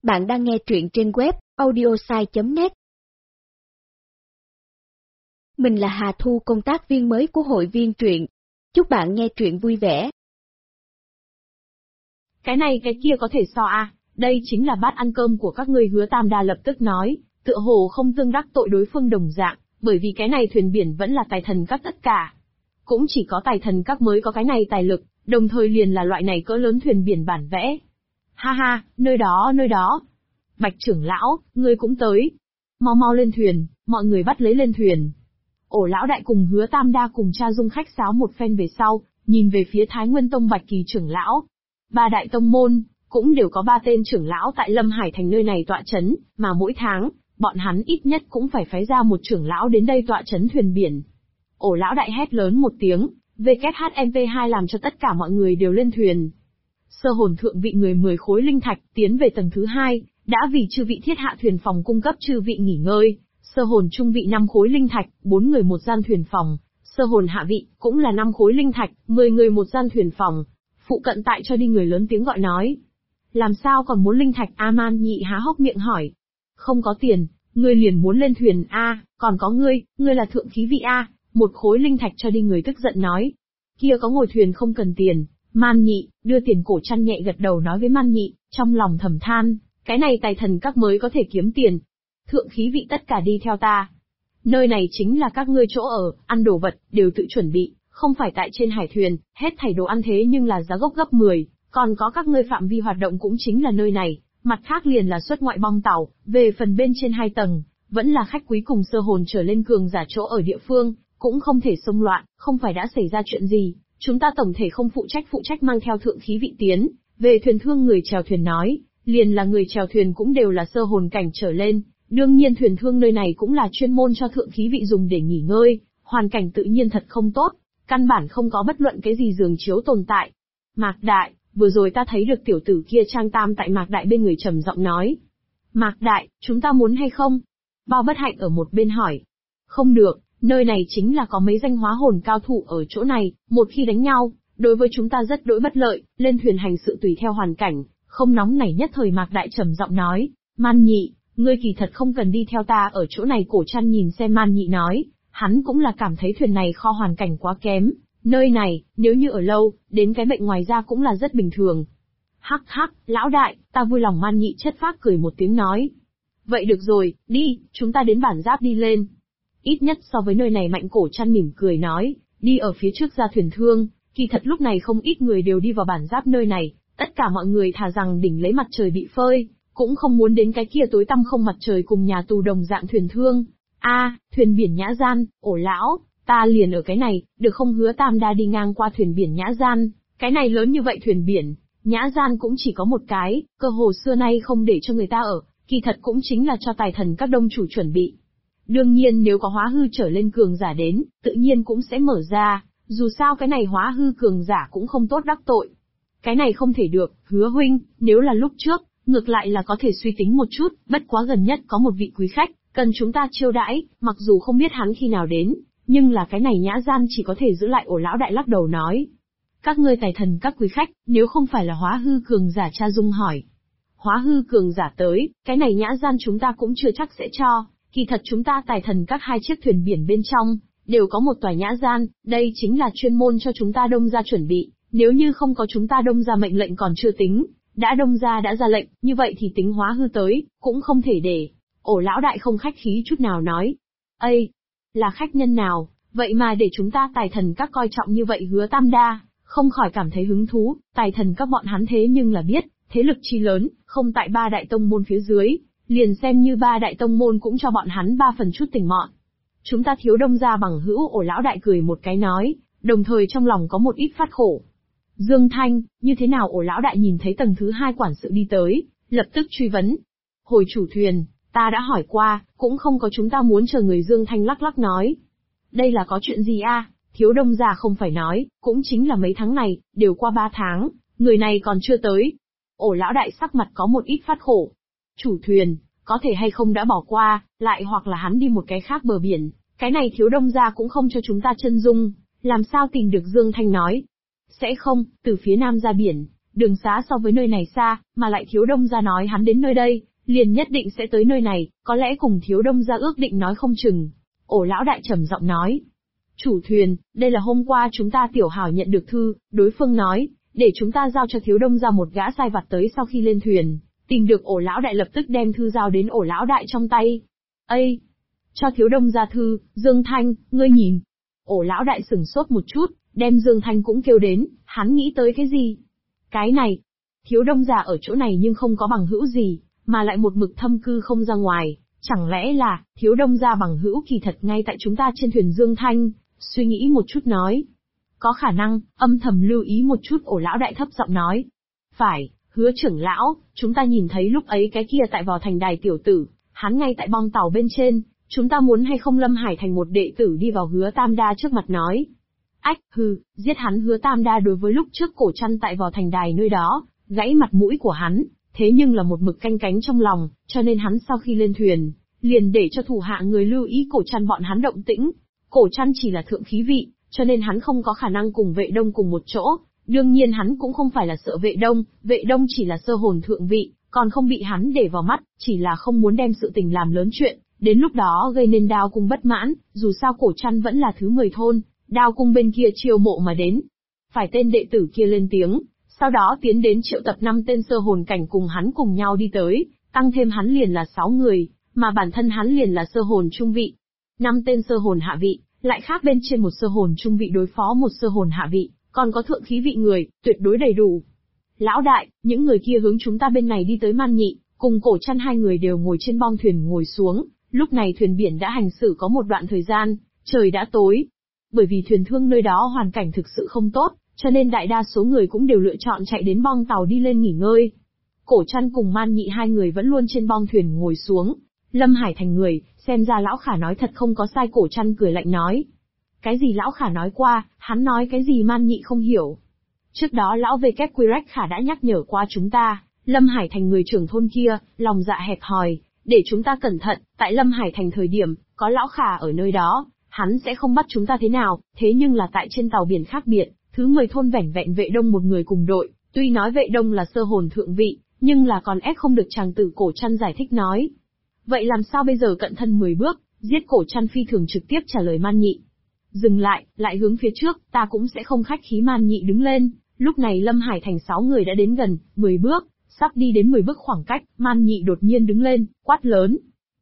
Bạn đang nghe truyện trên web audiosai.net. Mình là Hà Thu, công tác viên mới của hội viên truyện. Chúc bạn nghe truyện vui vẻ. Cái này cái kia có thể so à, đây chính là bát ăn cơm của các ngươi. Hứa Tam Đa lập tức nói, tựa hồ không tương đắc tội đối phương đồng dạng, bởi vì cái này thuyền biển vẫn là tài thần các tất cả. Cũng chỉ có tài thần các mới có cái này tài lực, đồng thời liền là loại này cỡ lớn thuyền biển bản vẽ. Ha ha, nơi đó. Bạch trưởng lão, ngươi cũng tới. Mau mau lên thuyền, mọi người bắt lấy lên thuyền. Ổ lão đại cùng Hứa Tam Đa cùng cha Dung khách sáo một phen về sau, nhìn về phía Thái Nguyên Tông Bạch Kỳ trưởng lão. Ba đại tông môn, cũng đều có 3 tên trưởng lão tại Lâm Hải thành nơi này tọa chấn, mà mỗi tháng, bọn hắn ít nhất cũng phải phái ra một trưởng lão đến đây tọa chấn thuyền biển. Ổ lão đại hét lớn một tiếng, WHMV2 làm cho tất cả mọi người đều lên thuyền. Sơ hồn thượng vị người 10 khối linh thạch, tiến về tầng thứ 2, đã vì chư vị thiết hạ thuyền phòng cung cấp chư vị nghỉ ngơi. Sơ hồn trung vị 5 khối linh thạch, 4 người một gian thuyền phòng. Sơ hồn hạ vị, cũng là 5 khối linh thạch, 10 người một gian thuyền phòng. Phụ cận tại cho đi người lớn tiếng gọi nói. Làm sao còn muốn linh thạch? A-man nhị há hốc miệng hỏi. Không có tiền, ngươi liền muốn lên thuyền a? Còn có ngươi là thượng khí vị a? 1 khối linh thạch cho đi người tức giận nói. Kia có ngồi thuyền không cần tiền. Man nhị, đưa tiền cổ chăn nhẹ gật đầu nói với man nhị, trong lòng thầm than, cái này tài thần các mới có thể kiếm tiền. Thượng khí vị tất cả đi theo ta. Nơi này chính là các ngươi chỗ ở, ăn đồ vật, đều tự chuẩn bị, không phải tại trên hải thuyền, hết thảy đồ ăn thế nhưng là giá gốc gấp 10, còn có các ngươi phạm vi hoạt động cũng chính là nơi này, mặt khác liền là xuất ngoại bong tàu, về phần bên trên 2 tầng, vẫn là khách quý cùng sơ hồn trở lên cường giả chỗ ở địa phương, cũng không thể xông loạn, không phải đã xảy ra chuyện gì. Chúng ta tổng thể không phụ trách mang theo thượng khí vị tiến, về thuyền thương người chèo thuyền nói, liền là người chèo thuyền cũng đều là sơ hồn cảnh trở lên, đương nhiên thuyền thương nơi này cũng là chuyên môn cho thượng khí vị dùng để nghỉ ngơi, hoàn cảnh tự nhiên thật không tốt, căn bản không có bất luận cái gì giường chiếu tồn tại. Mạc Đại, vừa rồi ta thấy được tiểu tử kia Trang Tam tại Mạc Đại bên người trầm giọng nói. Mạc Đại, chúng ta muốn hay không? Bao Bất Hạnh ở một bên hỏi. Không được. Nơi này chính là có mấy danh hóa hồn cao thủ ở chỗ này, một khi đánh nhau, đối với chúng ta rất đỗi bất lợi, lên thuyền hành sự tùy theo hoàn cảnh, không nóng nảy nhất thời. Mạc Đại trầm giọng nói, Man nhị, ngươi kỳ thật không cần đi theo ta ở chỗ này. Cổ chăn nhìn xem Man nhị nói, hắn cũng là cảm thấy thuyền này kho hoàn cảnh quá kém, nơi này, nếu như ở lâu, đến cái bệnh ngoài ra cũng là rất bình thường. Hắc, lão đại, ta vui lòng. Man nhị chất phác cười một tiếng nói. Vậy được rồi, đi, chúng ta đến bản giáp đi lên. Ít nhất so với nơi này mạnh. Cổ chăn mỉm cười nói, đi ở phía trước ra thuyền thương, kỳ thật lúc này không ít người đều đi vào bản giáp nơi này, tất cả mọi người thà rằng đỉnh lấy mặt trời bị phơi, cũng không muốn đến cái kia tối tăm không mặt trời cùng nhà tù đồng dạng thuyền thương. Thuyền biển Nhã Gian, Ổ lão, ta liền ở cái này, được không? Hứa Tam Đa đi ngang qua thuyền biển Nhã Gian, cái này lớn như vậy thuyền biển, Nhã Gian cũng chỉ có một cái, cơ hồ xưa nay không để cho người ta ở, kỳ thật cũng chính là cho tài thần các đông chủ chuẩn bị. Đương nhiên nếu có hóa hư trở lên cường giả đến, tự nhiên cũng sẽ mở ra, dù sao cái này hóa hư cường giả cũng không tốt đắc tội. Cái này không thể được, Hứa huynh, nếu là lúc trước, ngược lại là có thể suy tính một chút, bất quá gần nhất có một vị quý khách, cần chúng ta chiêu đãi, mặc dù không biết hắn khi nào đến, nhưng là cái này Nhã Gian chỉ có thể giữ lại. Ổ lão đại lắc đầu nói. Các ngươi tài thần các quý khách, nếu không phải là hóa hư cường giả? Cha Dung hỏi. Hóa hư cường giả tới, cái này Nhã Gian chúng ta cũng chưa chắc sẽ cho. Kỳ thật chúng ta tài thần các 2 chiếc thuyền biển bên trong, đều có một tòa Nhã Gian, đây chính là chuyên môn cho chúng ta đông gia chuẩn bị, nếu như không có chúng ta đông gia mệnh lệnh còn chưa tính, đã đông gia đã ra lệnh, như vậy thì tính hóa hư tới, cũng không thể để. Ổ lão đại không khách khí chút nào nói. Ây, là khách nhân nào, vậy mà để chúng ta tài thần các coi trọng như vậy? Hứa Tam Đa không khỏi cảm thấy hứng thú, tài thần các bọn hắn thế nhưng là biết, thế lực chi lớn, không tại 3 đại tông môn phía dưới. Liền xem như 3 đại tông môn cũng cho bọn hắn 3 phần chút tình mọn. Chúng ta thiếu đông gia bằng hữu. Ổ lão đại cười một cái nói, đồng thời trong lòng có một ít phát khổ. Dương Thanh, như thế nào? Ổ lão đại nhìn thấy tầng thứ 2 quản sự đi tới, lập tức truy vấn. Hồi chủ thuyền, ta đã hỏi qua, cũng không có chúng ta muốn chờ người. Dương Thanh lắc lắc nói. Đây là có chuyện gì a? Thiếu đông gia không phải nói, cũng chính là mấy tháng này, đều qua 3 tháng, người này còn chưa tới. Ổ lão đại sắc mặt có một ít phát khổ. Chủ thuyền, có thể hay không đã bỏ qua, lại hoặc là hắn đi một cái khác bờ biển, cái này thiếu đông gia cũng không cho chúng ta chân dung, làm sao tìm được? Dương Thanh nói. Sẽ không, từ phía nam ra biển, Đường xá so với nơi này xa, mà lại Thiếu Đông gia nói hắn đến nơi đây, liền nhất định sẽ tới nơi này, có lẽ cùng Thiếu Đông gia ước định nói không chừng. Ổ lão đại trầm giọng nói. Chủ thuyền, đây là hôm qua chúng ta tiểu hào nhận được thư, đối phương nói, để chúng ta giao cho Thiếu Đông gia một gã sai vặt tới sau khi lên thuyền. Tìm được Ổ lão đại lập tức đem thư giao đến Ổ lão đại trong tay. Ây! Cho Thiếu Đông gia thư, Dương Thanh, ngươi nhìn. Ổ lão đại sửng sốt một chút, đem Dương Thanh cũng kêu đến, hắn nghĩ tới cái gì? Cái này, Thiếu Đông gia ở chỗ này nhưng không có bằng hữu gì, mà lại một mực thâm cư không ra ngoài, chẳng lẽ là, Thiếu Đông gia bằng hữu kỳ thật ngay tại chúng ta trên thuyền. Dương Thanh, suy nghĩ một chút nói. Có khả năng, âm thầm lưu ý một chút. Ổ lão đại thấp giọng nói. Phải, Hứa trưởng lão, chúng ta nhìn thấy lúc ấy cái kia tại vào thành đài tiểu tử, hắn ngay tại bong tàu bên trên, chúng ta muốn hay không Lâm Hải Thành một đệ tử đi vào Hứa Tam Đa trước mặt nói. Ách, giết hắn. Hứa Tam Đa đối với lúc trước Cổ Trăn tại vào thành đài nơi đó, gãy mặt mũi của hắn, thế nhưng là một mực canh cánh trong lòng, cho nên hắn sau khi lên thuyền, liền để cho thủ hạ người lưu ý Cổ Trăn bọn hắn động tĩnh. Cổ Trăn chỉ là thượng khí vị, cho nên hắn không có khả năng cùng Vệ Đông cùng một chỗ, đương nhiên hắn cũng không phải là sợ Vệ Đông chỉ là sơ hồn thượng vị, còn không bị hắn để vào mắt, chỉ là không muốn đem sự tình làm lớn chuyện, đến lúc đó gây nên Đao Cung bất mãn, dù sao Cổ Trăn vẫn là thứ 10 thôn, Đao Cung bên kia chiêu mộ mà đến. Phải tên đệ tử kia lên tiếng, sau đó tiến đến triệu tập 5 tên sơ hồn cảnh cùng hắn cùng nhau đi tới, tăng thêm hắn liền là 6 người, mà bản thân hắn liền là sơ hồn trung vị. 5 tên sơ hồn hạ vị, lại khác bên trên một sơ hồn trung vị đối phó một sơ hồn hạ vị, còn có thượng khí vị người, tuyệt đối đầy đủ. Lão đại, những người kia hướng chúng ta bên này đi tới. Man Nhị, cùng Cổ Trăn hai người đều ngồi trên bong thuyền ngồi xuống, lúc này thuyền biển đã hành xử có một đoạn thời gian, trời đã tối. Bởi vì thuyền thương nơi đó hoàn cảnh thực sự không tốt, cho nên đại đa số người cũng đều lựa chọn chạy đến bong tàu đi lên nghỉ ngơi. Cổ Trăn cùng Man Nhị hai người vẫn luôn trên bong thuyền ngồi xuống. Lâm Hải Thành người, xem ra lão khả nói thật không có sai. Cổ Trăn cười lạnh nói. Cái gì lão khả nói qua, hắn nói cái gì Man Nhị không hiểu. Trước đó lão VQRX khả đã nhắc nhở qua chúng ta, Lâm Hải Thành người trưởng thôn kia, lòng dạ hẹp hòi, để chúng ta cẩn thận, tại Lâm Hải Thành thời điểm, có lão khả ở nơi đó, hắn sẽ không bắt chúng ta thế nào, thế nhưng là tại trên tàu biển khác biệt, thứ 10 thôn vẻn vẹn Vệ Đông một người cùng đội, tuy nói Vệ Đông là sơ hồn thượng vị, nhưng là còn ép không được chàng tử. Cổ Trăn giải thích nói. Vậy làm sao bây giờ? Cận thân 10 bước, giết. Cổ Trăn phi thường trực tiếp trả lời Man Nhị. Dừng lại, lại hướng phía trước, ta cũng sẽ không khách khí. Man Nhị đứng lên, lúc này Lâm Hải Thành 6 người đã đến gần, 10 bước, sắp đi đến 10 bước khoảng cách, Man Nhị đột nhiên đứng lên, quát lớn.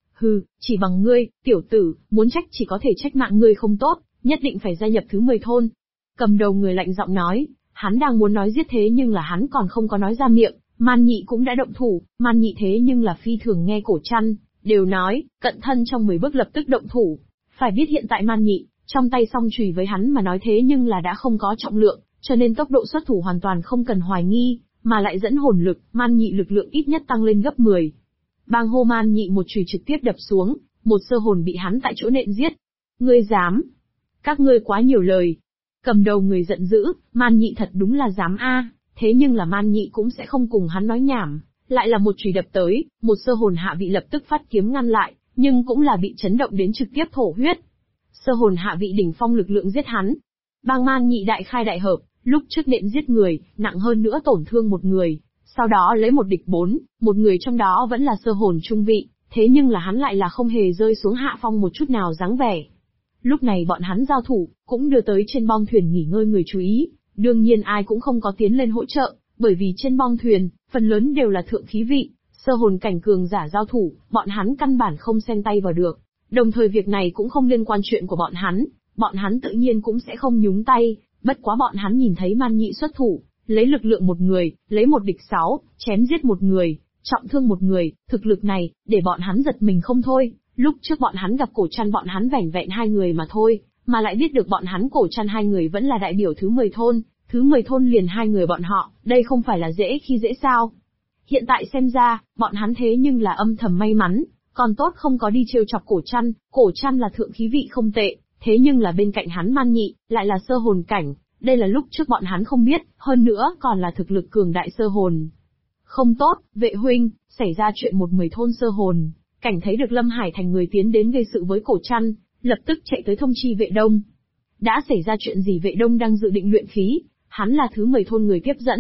Chỉ bằng ngươi, tiểu tử, muốn trách chỉ có thể trách mạng ngươi không tốt, nhất định phải gia nhập thứ 10 thôn. Cầm đầu người lạnh giọng nói, hắn đang muốn nói giết thế nhưng là hắn còn không có nói ra miệng, Man Nhị cũng đã động thủ. Man Nhị thế nhưng là phi thường nghe Cổ Trăn, đều nói, cận thân trong 10 bước lập tức động thủ. Phải biết hiện tại Man Nhị, trong tay song chùy với hắn mà nói thế nhưng là đã không có trọng lượng, cho nên tốc độ xuất thủ hoàn toàn không cần hoài nghi, mà lại dẫn hồn lực, Man Nhị lực lượng ít nhất tăng lên gấp 10. Bang hô. Man Nhị một chùy trực tiếp đập xuống, một sơ hồn bị hắn tại chỗ nện giết. Ngươi dám? Các ngươi quá nhiều lời. Cầm đầu người giận dữ, Man Nhị thật đúng là dám a, thế nhưng là Man Nhị cũng sẽ không cùng hắn nói nhảm, lại là một chùy đập tới, một sơ hồn hạ vị lập tức phát kiếm ngăn lại, nhưng cũng là bị chấn động đến trực tiếp thổ huyết. Sơ hồn hạ vị đỉnh phong lực lượng giết hắn. Bang Man Nhị đại khai đại hợp, lúc trước nện giết người, nặng hơn nữa tổn thương một người, sau đó lấy một địch 4, một người trong đó vẫn là sơ hồn trung vị, thế nhưng là hắn lại là không hề rơi xuống hạ phong một chút nào dáng vẻ. Lúc này bọn hắn giao thủ, cũng đưa tới trên bong thuyền nghỉ ngơi người chú ý, đương nhiên ai cũng không có tiến lên hỗ trợ, bởi vì trên bong thuyền, phần lớn đều là thượng khí vị, sơ hồn cảnh cường giả giao thủ, bọn hắn căn bản không xen tay vào được. Đồng thời việc này cũng không liên quan chuyện của bọn hắn tự nhiên cũng sẽ không nhúng tay, bất quá bọn hắn nhìn thấy Man Nhị xuất thủ, lấy lực lượng một người, lấy một địch 6, chém giết một người, trọng thương một người, thực lực này, để bọn hắn giật mình không thôi. Lúc trước bọn hắn gặp Cổ Trăn bọn hắn vẻn vẹn 2 người mà thôi, mà lại biết được bọn hắn Cổ Trăn 2 người vẫn là đại biểu thứ 10 thôn, thứ 10 thôn liền 2 người bọn họ, đây không phải là dễ khi dễ sao. Hiện tại xem ra, bọn hắn thế nhưng là âm thầm may mắn, còn tốt không có đi trêu chọc Cổ Trăn là thượng khí vị không tệ, thế nhưng là bên cạnh hắn Man Nhị, lại là sơ hồn cảnh, đây là lúc trước bọn hắn không biết, hơn nữa còn là thực lực cường đại sơ hồn. Không tốt, Vệ huynh, xảy ra chuyện một 10 thôn sơ hồn, cảnh thấy được Lâm Hải Thành người tiến đến gây sự với Cổ Trăn, lập tức chạy tới thông chi Vệ Đông. Đã xảy ra chuyện gì? Vệ Đông đang dự định luyện khí, hắn là thứ 10 thôn người tiếp dẫn,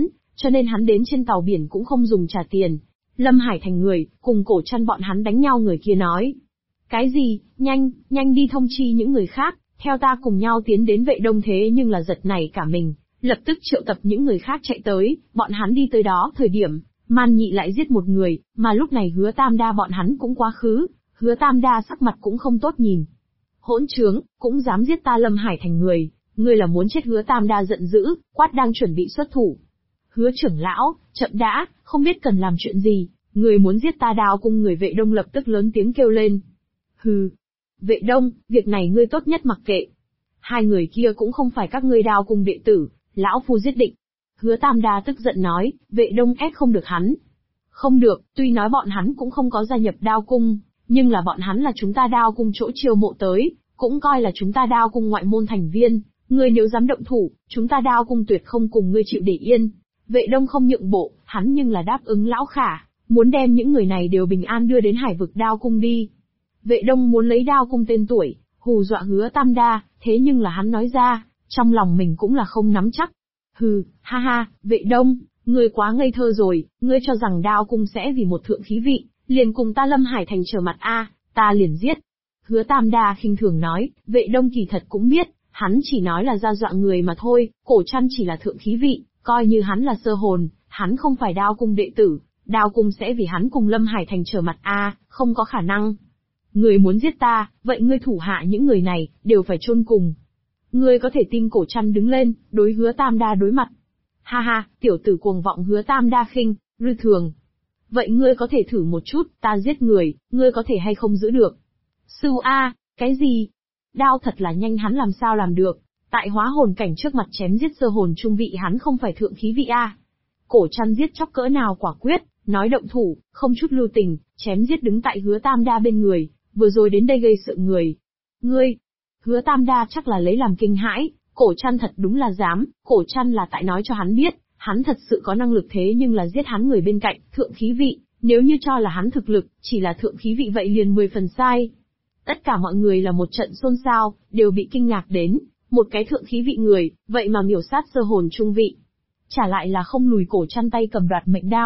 cho nên hắn đến trên tàu biển cũng không dùng trả tiền. Lâm Hải Thành người, cùng Cổ Trăn bọn hắn đánh nhau, người kia nói. Cái gì, nhanh đi thông chi những người khác, theo ta cùng nhau tiến đến Vệ Đông. Thế nhưng là giật nảy cả mình, lập tức triệu tập những người khác chạy tới. Bọn hắn đi tới đó thời điểm, Man Nhị lại giết một người, mà lúc này Hứa Tam Đa bọn hắn cũng quá khứ. Hứa Tam Đa sắc mặt cũng không tốt nhìn. Hỗn trướng, cũng dám giết ta Lâm Hải Thành người, ngươi là muốn chết? Hứa Tam Đa giận dữ, quát đang chuẩn bị xuất thủ. Hứa trưởng lão, chậm đã, không biết cần làm chuyện gì, người muốn giết ta Đao Cung? Người Vệ Đông lập tức lớn tiếng kêu lên. Hừ, Vệ Đông, việc này ngươi tốt nhất mặc kệ. Hai người kia cũng không phải các ngươi Đao Cung đệ tử, lão phu giết định. Hứa Tam Đa tức giận nói, Vệ Đông ép không được hắn. Không được, tuy nói bọn hắn cũng không có gia nhập Đao Cung, nhưng là bọn hắn là chúng ta Đao Cung chỗ chiêu mộ tới, cũng coi là chúng ta Đao Cung ngoại môn thành viên. Ngươi nếu dám động thủ, chúng ta Đao Cung tuyệt không cùng ngươi chịu để yên. Vệ Đông không nhượng bộ, hắn nhưng là đáp ứng lão Khả, muốn đem những người này đều bình an đưa đến Hải vực Đao Cung đi. Vệ Đông muốn lấy Đao Cung tên tuổi, hù dọa Hứa Tam Đa, thế nhưng là hắn nói ra, trong lòng mình cũng là không nắm chắc. Hừ, ha ha, Vệ Đông, ngươi quá ngây thơ rồi, ngươi cho rằng Đao Cung sẽ vì một thượng khí vị, liền cùng ta Lâm Hải Thành trở mặt ta liền giết. Hứa Tam Đa khinh thường nói, Vệ Đông kỳ thật cũng biết, hắn chỉ nói là ra dọa người mà thôi, Cổ Trăn chỉ là thượng khí vị, coi như hắn là sơ hồn, hắn không phải Đao Cung đệ tử, Đao Cung sẽ vì hắn cùng Lâm Hải Thành trở mặt không có khả năng. Ngươi muốn giết ta, vậy ngươi thủ hạ những người này, đều phải chôn cùng. Ngươi có thể tin? Cổ Trăn đứng lên, đối Hứa Tam Đa đối mặt. Ha ha, tiểu tử cuồng vọng! Hứa Tam Đa khinh thường. Vậy ngươi có thể thử một chút, ta giết người, ngươi có thể hay không giữ được? Sư cái gì? Đao thật là nhanh, hắn làm sao làm được? Tại hóa hồn cảnh trước mặt chém giết sơ hồn trung vị, hắn không phải thượng khí vị Cổ Trăn giết chóc cỡ nào quả quyết, nói động thủ, không chút lưu tình, chém giết đứng tại Hứa Tam Đa bên người, vừa rồi đến đây gây sự người. Ngươi! Hứa Tam Đa chắc là lấy làm kinh hãi, Cổ Trăn thật đúng là dám. Cổ Trăn là tại nói cho hắn biết, hắn thật sự có năng lực, thế nhưng là giết hắn người bên cạnh, thượng khí vị, nếu như cho là hắn thực lực, chỉ là thượng khí vị vậy liền 10 phần sai. Tất cả mọi người là một trận xôn xao, đều bị kinh ngạc đến, một cái thượng khí vị người, vậy mà miểu sát sơ hồn trung vị. Trả lại là không lùi. Cổ Trăn tay cầm đoạt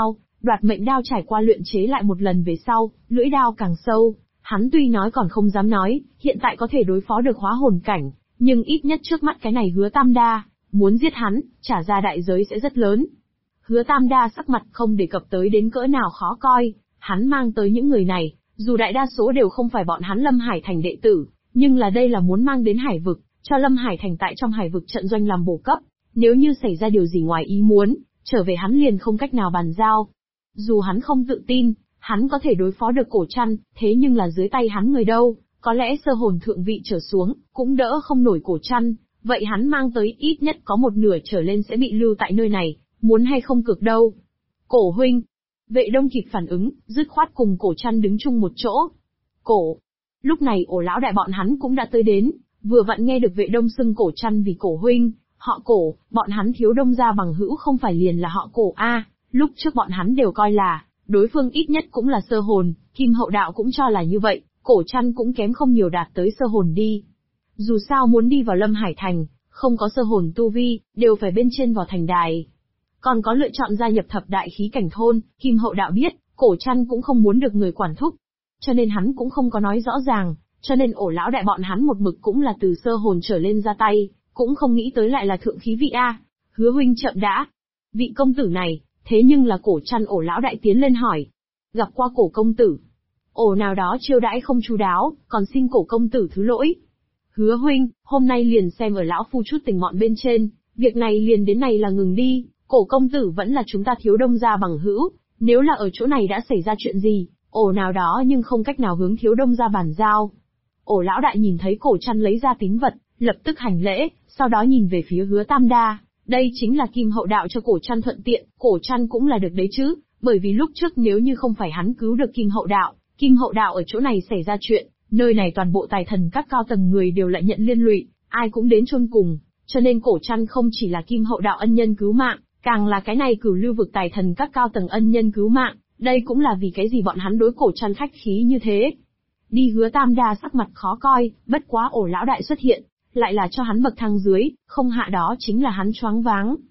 mệnh đao trải qua luyện chế lại một lần về sau, lưỡi đao càng sâu, hắn tuy nói còn không dám nói, hiện tại có thể đối phó được hóa hồn cảnh, nhưng ít nhất trước mắt cái này Hứa Tam Đa, muốn giết hắn, trả ra đại giới sẽ rất lớn. Hứa Tam Đa sắc mặt không đề cập tới đến cỡ nào khó coi, hắn mang tới những người này, dù đại đa số đều không phải bọn hắn Lâm Hải Thành đệ tử, nhưng là đây là muốn mang đến Hải vực, cho Lâm Hải Thành tại trong Hải vực trận doanh làm bổ cấp, nếu như xảy ra điều gì ngoài ý muốn, trở về hắn liền không cách nào bàn giao. Dù hắn không tự tin, hắn có thể đối phó được Cổ Trăn, thế nhưng là dưới tay hắn người đâu, có lẽ sơ hồn thượng vị trở xuống, cũng đỡ không nổi Cổ Trăn, vậy hắn mang tới ít nhất có một nửa trở lên sẽ bị lưu tại nơi này, muốn hay không cực đâu. Cổ huynh! Vệ Đông kịp phản ứng, dứt khoát cùng Cổ Trăn đứng chung một chỗ. Cổ! Lúc này Ổ lão đại bọn hắn cũng đã tới đến, vừa vặn nghe được Vệ Đông xưng Cổ Trăn vì Cổ huynh, họ Cổ, bọn hắn Thiếu Đông gia bằng hữu không phải liền là họ Cổ lúc trước bọn hắn đều coi là, đối phương ít nhất cũng là sơ hồn, Kim Hậu Đạo cũng cho là như vậy, Cổ Trăn cũng kém không nhiều đạt tới sơ hồn đi. Dù sao muốn đi vào Lâm Hải Thành, không có sơ hồn tu vi, đều phải bên trên vào thành đài. Còn có lựa chọn gia nhập thập đại khí cảnh thôn, Kim Hậu Đạo biết, Cổ Trăn cũng không muốn được người quản thúc. Cho nên hắn cũng không có nói rõ ràng, cho nên Ổ lão đại bọn hắn một mực cũng là từ sơ hồn trở lên ra tay, cũng không nghĩ tới lại là thượng khí vị Hứa huynh chậm đã. Vị công tử này, thế nhưng là Cổ Trăn. Ổ lão đại tiến lên hỏi. Gặp qua Cổ công tử. Ổ nào đó chiêu đãi không chu đáo, còn xin Cổ công tử thứ lỗi. Hứa huynh, hôm nay liền xem ở lão phu chút tình mọn bên trên, việc này liền đến này là ngừng đi. Cổ công tử vẫn là chúng ta Thiếu Đông gia bằng hữu, nếu là ở chỗ này đã xảy ra chuyện gì, Ổ nào đó nhưng không cách nào hướng Thiếu Đông gia bàn giao. Ổ lão đại nhìn thấy Cổ Trăn lấy ra tín vật, lập tức hành lễ, sau đó nhìn về phía Hứa Tam Đa, đây chính là Kim Hậu Đạo cho Cổ Trăn thuận tiện, Cổ Trăn cũng là được đấy chứ, bởi vì lúc trước nếu như không phải hắn cứu được Kim Hậu Đạo ở chỗ này xảy ra chuyện, nơi này toàn bộ tài thần các cao tầng người đều lại nhận liên lụy, ai cũng đến chôn cùng, cho nên Cổ Trăn không chỉ là Kim Hậu Đạo ân nhân cứu mạng, càng là cái này Cửu Lưu vực tài thần các cao tầng ân nhân cứu mạng, đây cũng là vì cái gì bọn hắn đối Cổ Trăn khách khí như thế. Đi. Hứa Tam Đa sắc mặt khó coi, bất quá Ổ lão đại xuất hiện, lại là cho hắn bậc thang dưới, không hạ đó chính là hắn choáng váng.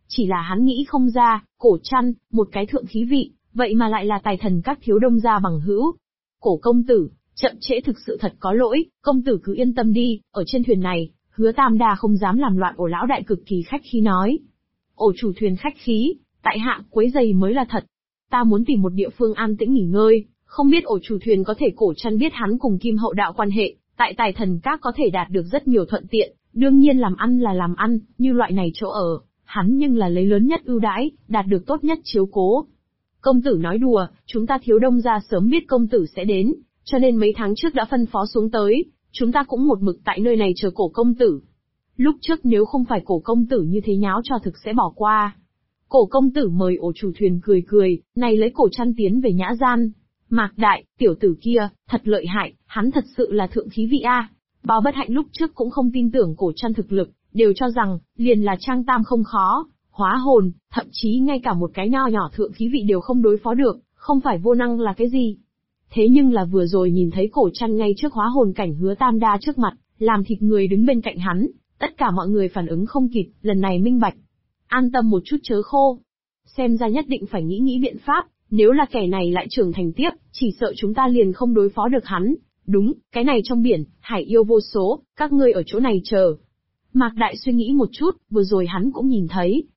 Chỉ là hắn nghĩ không ra, Cổ Trăn, một cái thượng khí vị, vậy mà lại là tài thần các thiếu đông gia bằng hữu. Cổ công tử, chậm trễ thực sự thật có lỗi, công tử cứ yên tâm đi, ở trên thuyền này, Hứa Tam Đa không dám làm loạn. Ổ lão đại cực kỳ khách khí nói. Ổ chủ thuyền khách khí, tại hạ quấy giày mới là thật. Ta muốn tìm một địa phương an tĩnh nghỉ ngơi, không biết ổ chủ thuyền có thể. Cổ Trăn biết hắn cùng Kim Hậu đạo quan hệ, tại tài thần các có thể đạt được rất nhiều thuận tiện, đương nhiên làm ăn là làm ăn, như loại này chỗ ở, hắn nhưng là lấy lớn nhất ưu đãi, đạt được tốt nhất chiếu cố. Công tử nói đùa, chúng ta thiếu đông gia sớm biết công tử sẽ đến, cho nên mấy tháng trước đã phân phó xuống tới, chúng ta cũng một mực tại nơi này chờ Cổ công tử. Lúc trước nếu không phải Cổ công tử như thế nháo cho thực sẽ bỏ qua. Cổ công tử mời ổ chủ thuyền cười cười, này lấy Cổ Trăn tiến về nhã gian. Mạc đại, tiểu tử kia, thật lợi hại, hắn thật sự là thượng khí vị a. Bao Bất Hạnh lúc trước cũng không tin tưởng Cổ Trăn thực lực, đều cho rằng, liền là trang tam không khó, hóa hồn, thậm chí ngay cả một cái nho nhỏ thượng khí vị đều không đối phó được, không phải vô năng là cái gì. Thế nhưng là vừa rồi nhìn thấy Cổ Trăn ngay trước hóa hồn cảnh Hứa Tam Đa trước mặt, làm thịt người đứng bên cạnh hắn, tất cả mọi người phản ứng không kịp, lần này minh bạch. An tâm một chút chớ khô. Xem ra nhất định phải nghĩ biện pháp, nếu là kẻ này lại trưởng thành tiếp, chỉ sợ chúng ta liền không đối phó được hắn. Đúng, cái này trong biển, hải yêu vô số, các ngươi ở chỗ này chờ. Mạc Đại suy nghĩ một chút, vừa rồi hắn cũng nhìn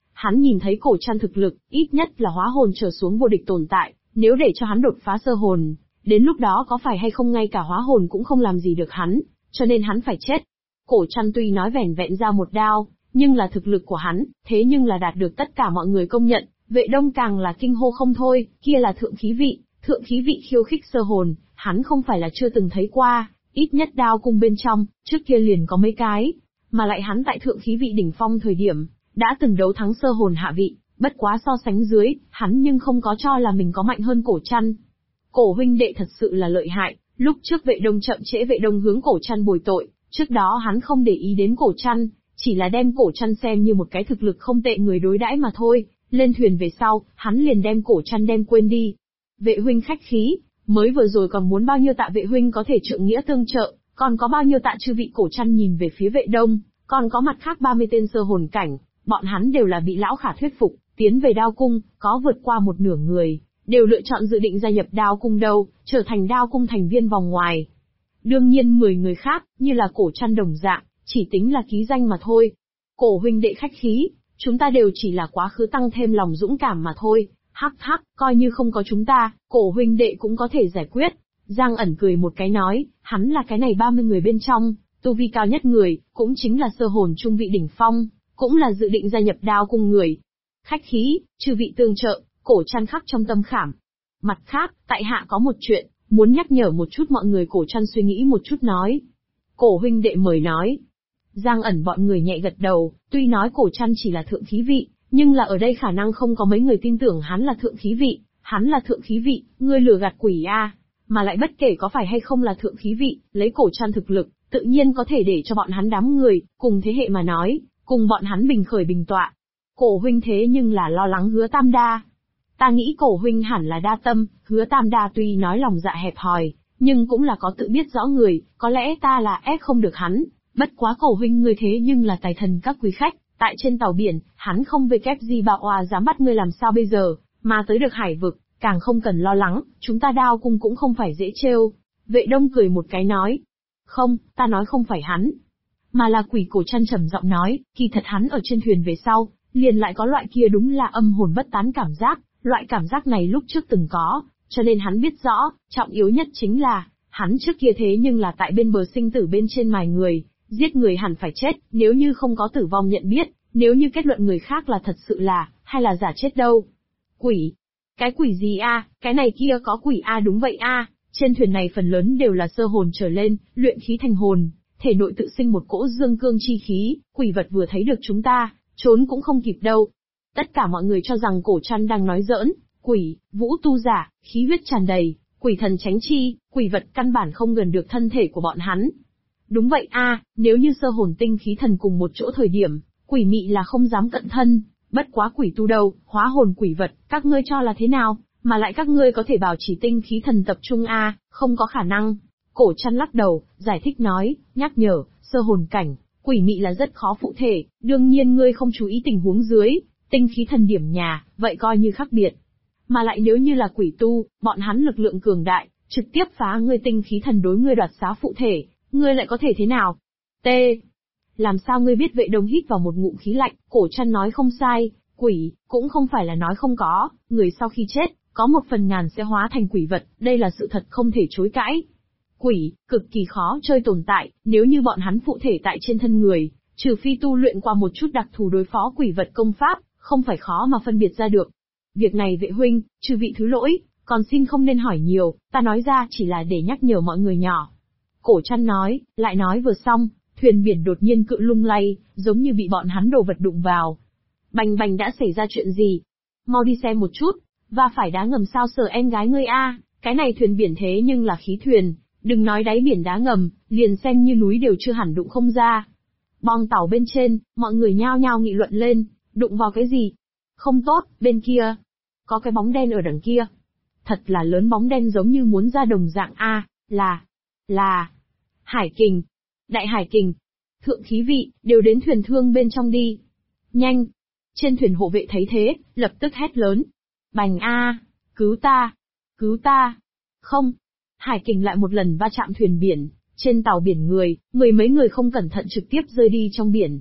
thấy Cổ Trăn thực lực, ít nhất là hóa hồn trở xuống vô địch tồn tại, nếu để cho hắn đột phá sơ hồn, đến lúc đó có phải hay không ngay cả hóa hồn cũng không làm gì được hắn, cho nên hắn phải chết. Cổ Trăn tuy nói vẻn vẹn ra một đao, nhưng là thực lực của hắn, thế nhưng là đạt được tất cả mọi người công nhận, Vệ Đông càng là kinh hô không thôi, kia là thượng khí vị khiêu khích sơ hồn, hắn không phải là chưa từng thấy qua, ít nhất đao cung bên trong, trước kia liền có mấy cái, mà lại hắn tại thượng khí vị đỉnh phong thời điểm, đã từng đấu thắng sơ hồn hạ vị, bất quá so sánh dưới, hắn nhưng không có cho là mình có mạnh hơn Cổ Trăn. Cổ huynh đệ thật sự là lợi hại, lúc trước Vệ Đông chậm trễ Vệ Đông hướng Cổ Trăn bồi tội, trước đó hắn không để ý đến Cổ Trăn, chỉ là đem Cổ Trăn xem như một cái thực lực không tệ người đối đãi mà thôi, lên thuyền về sau, hắn liền đem Cổ Trăn đem quên đi. Vệ huynh khách khí, mới vừa rồi còn muốn bao nhiêu tạ vệ huynh có thể trượng nghĩa tương trợ, còn có bao nhiêu tạ chư vị. Cổ Trăn nhìn về phía Vệ Đông, còn có mặt khác 30 tên sơ hồn cảnh, bọn hắn đều là bị lão khả thuyết phục, tiến về đao cung, có vượt qua một nửa người, đều lựa chọn dự định gia nhập đao cung đâu, trở thành đao cung thành viên vòng ngoài. Đương nhiên 10 người khác, như là Cổ Trăn đồng dạng, chỉ tính là ký danh mà thôi. Cổ huynh đệ khách khí, chúng ta đều chỉ là quá khứ tăng thêm lòng dũng cảm mà thôi, hắc hắc, coi như không có chúng ta, Cổ huynh đệ cũng có thể giải quyết. Giang ẩn cười một cái nói, hắn là cái này 30 người bên trong, tu vi cao nhất người, cũng chính là sơ hồn trung vị đỉnh phong, cũng là dự định gia nhập đao cung người. Khách khí, chư vị tương trợ, Cổ Trăn khắc trong tâm khảm. Mặt khác, tại hạ có một chuyện, muốn nhắc nhở một chút mọi người. Cổ Trăn suy nghĩ một chút nói. Cổ huynh đệ mời nói. Giang ẩn bọn người nhẹ gật đầu, tuy nói Cổ Trăn chỉ là thượng khí vị, nhưng là ở đây khả năng không có mấy người tin tưởng hắn là thượng khí vị. Hắn là thượng khí vị, ngươi lừa gạt quỷ a, mà lại bất kể có phải hay không là thượng khí vị, lấy Cổ Trăn thực lực, tự nhiên có thể để cho bọn hắn đám người, cùng thế hệ mà nói, cùng bọn hắn bình khởi bình tọa. Cổ huynh thế nhưng là lo lắng Hứa Tam Đa. Ta nghĩ Cổ huynh hẳn là đa tâm, Hứa Tam Đa tuy nói lòng dạ hẹp hòi, nhưng cũng là có tự biết rõ người, có lẽ ta là ép không được hắn, bất quá Cổ huynh ngươi thế nhưng là tài thần các quý khách, tại trên tàu biển, hắn không về kép gì bạo oà dám bắt ngươi làm sao bây giờ, mà tới được hải vực, càng không cần lo lắng, chúng ta đao cung cũng không phải dễ trêu. Vệ Đông cười một cái nói, không, ta nói không phải hắn, mà là quỷ. Cổ Trăn trầm giọng nói, kỳ thật hắn ở trên thuyền về sau, liền lại có loại kia đúng là âm hồn bất tán cảm giác, loại cảm giác này lúc trước từng có, cho nên hắn biết rõ, trọng yếu nhất chính là, hắn trước kia thế nhưng là tại bên bờ sinh tử bên trên mài người, giết người hẳn phải chết, nếu như không có tử vong nhận biết, nếu như kết luận người khác là thật sự là, hay là giả chết đâu. Quỷ? Cái quỷ gì a? Cái này kia có quỷ a? Đúng vậy a, trên thuyền này phần lớn đều là sơ hồn trở lên, luyện khí thành hồn, thể nội tự sinh một cỗ dương cương chi khí, quỷ vật vừa thấy được chúng ta, trốn cũng không kịp đâu. Tất cả mọi người cho rằng Cổ Trăn đang nói giỡn, quỷ, vũ tu giả, khí huyết tràn đầy, quỷ thần tránh chi, quỷ vật căn bản không gần được thân thể của bọn hắn. Đúng vậy a, nếu như sơ hồn tinh khí thần cùng một chỗ thời điểm, quỷ mị là không dám cận thân, bất quá quỷ tu đâu, hóa hồn quỷ vật, các ngươi cho là thế nào, mà lại các ngươi có thể bảo trì tinh khí thần tập trung a, không có khả năng. Cổ Trăn lắc đầu, giải thích nói, nhắc nhở, sơ hồn cảnh, quỷ mị là rất khó phụ thể, đương nhiên ngươi không chú ý tình huống dưới, Tinh khí thần điểm nhà, vậy coi như khác biệt. Mà lại nếu như là quỷ tu, bọn hắn lực lượng cường đại, trực tiếp phá ngươi tinh khí thần đối ngươi đoạt xá phụ thể, ngươi lại có thể thế nào? T. Làm sao ngươi biết? Vệ Đông hít vào một ngụm khí lạnh, Cổ Trăn nói không sai, quỷ, cũng không phải là nói không có, người sau khi chết, có 1/1000 sẽ hóa thành quỷ vật, đây là sự thật không thể chối cãi. Quỷ, cực kỳ khó chơi tồn tại, nếu như bọn hắn phụ thể tại trên thân người, trừ phi tu luyện qua một chút đặc thù đối phó quỷ vật công pháp, không phải khó mà phân biệt ra được. Việc này Vệ huynh, chư vị thứ lỗi, còn xin không nên hỏi nhiều, ta nói ra chỉ là để nhắc nhở mọi người nhỏ. Cổ Trăn nói, lại nói vừa xong, thuyền biển đột nhiên cự lung lay, giống như bị bọn hắn đồ vật đụng vào. Bành bành, đã xảy ra chuyện gì? Mau đi xem một chút, và phải đá ngầm sao Sở em gái ngươi a, cái này thuyền biển thế nhưng là khí thuyền, đừng nói đáy biển đá ngầm, liền xem như núi đều chưa hẳn đụng không ra. Bong tàu bên trên, mọi người nhao nhao nghị luận lên, đụng vào cái gì? Không tốt, bên kia. Có cái bóng đen ở đằng kia. Thật là lớn, bóng đen giống như muốn ra đồng dạng a, là Hải Kình. Đại Hải Kình. Thượng khí vị, đều đến thuyền thương bên trong đi. Nhanh. Trên thuyền hộ vệ thấy thế, lập tức hét lớn. Bành a, cứu ta, cứu ta. Không. Hải Kình lại một lần va chạm thuyền biển, trên tàu biển người, mười mấy người không cẩn thận trực tiếp rơi đi trong biển.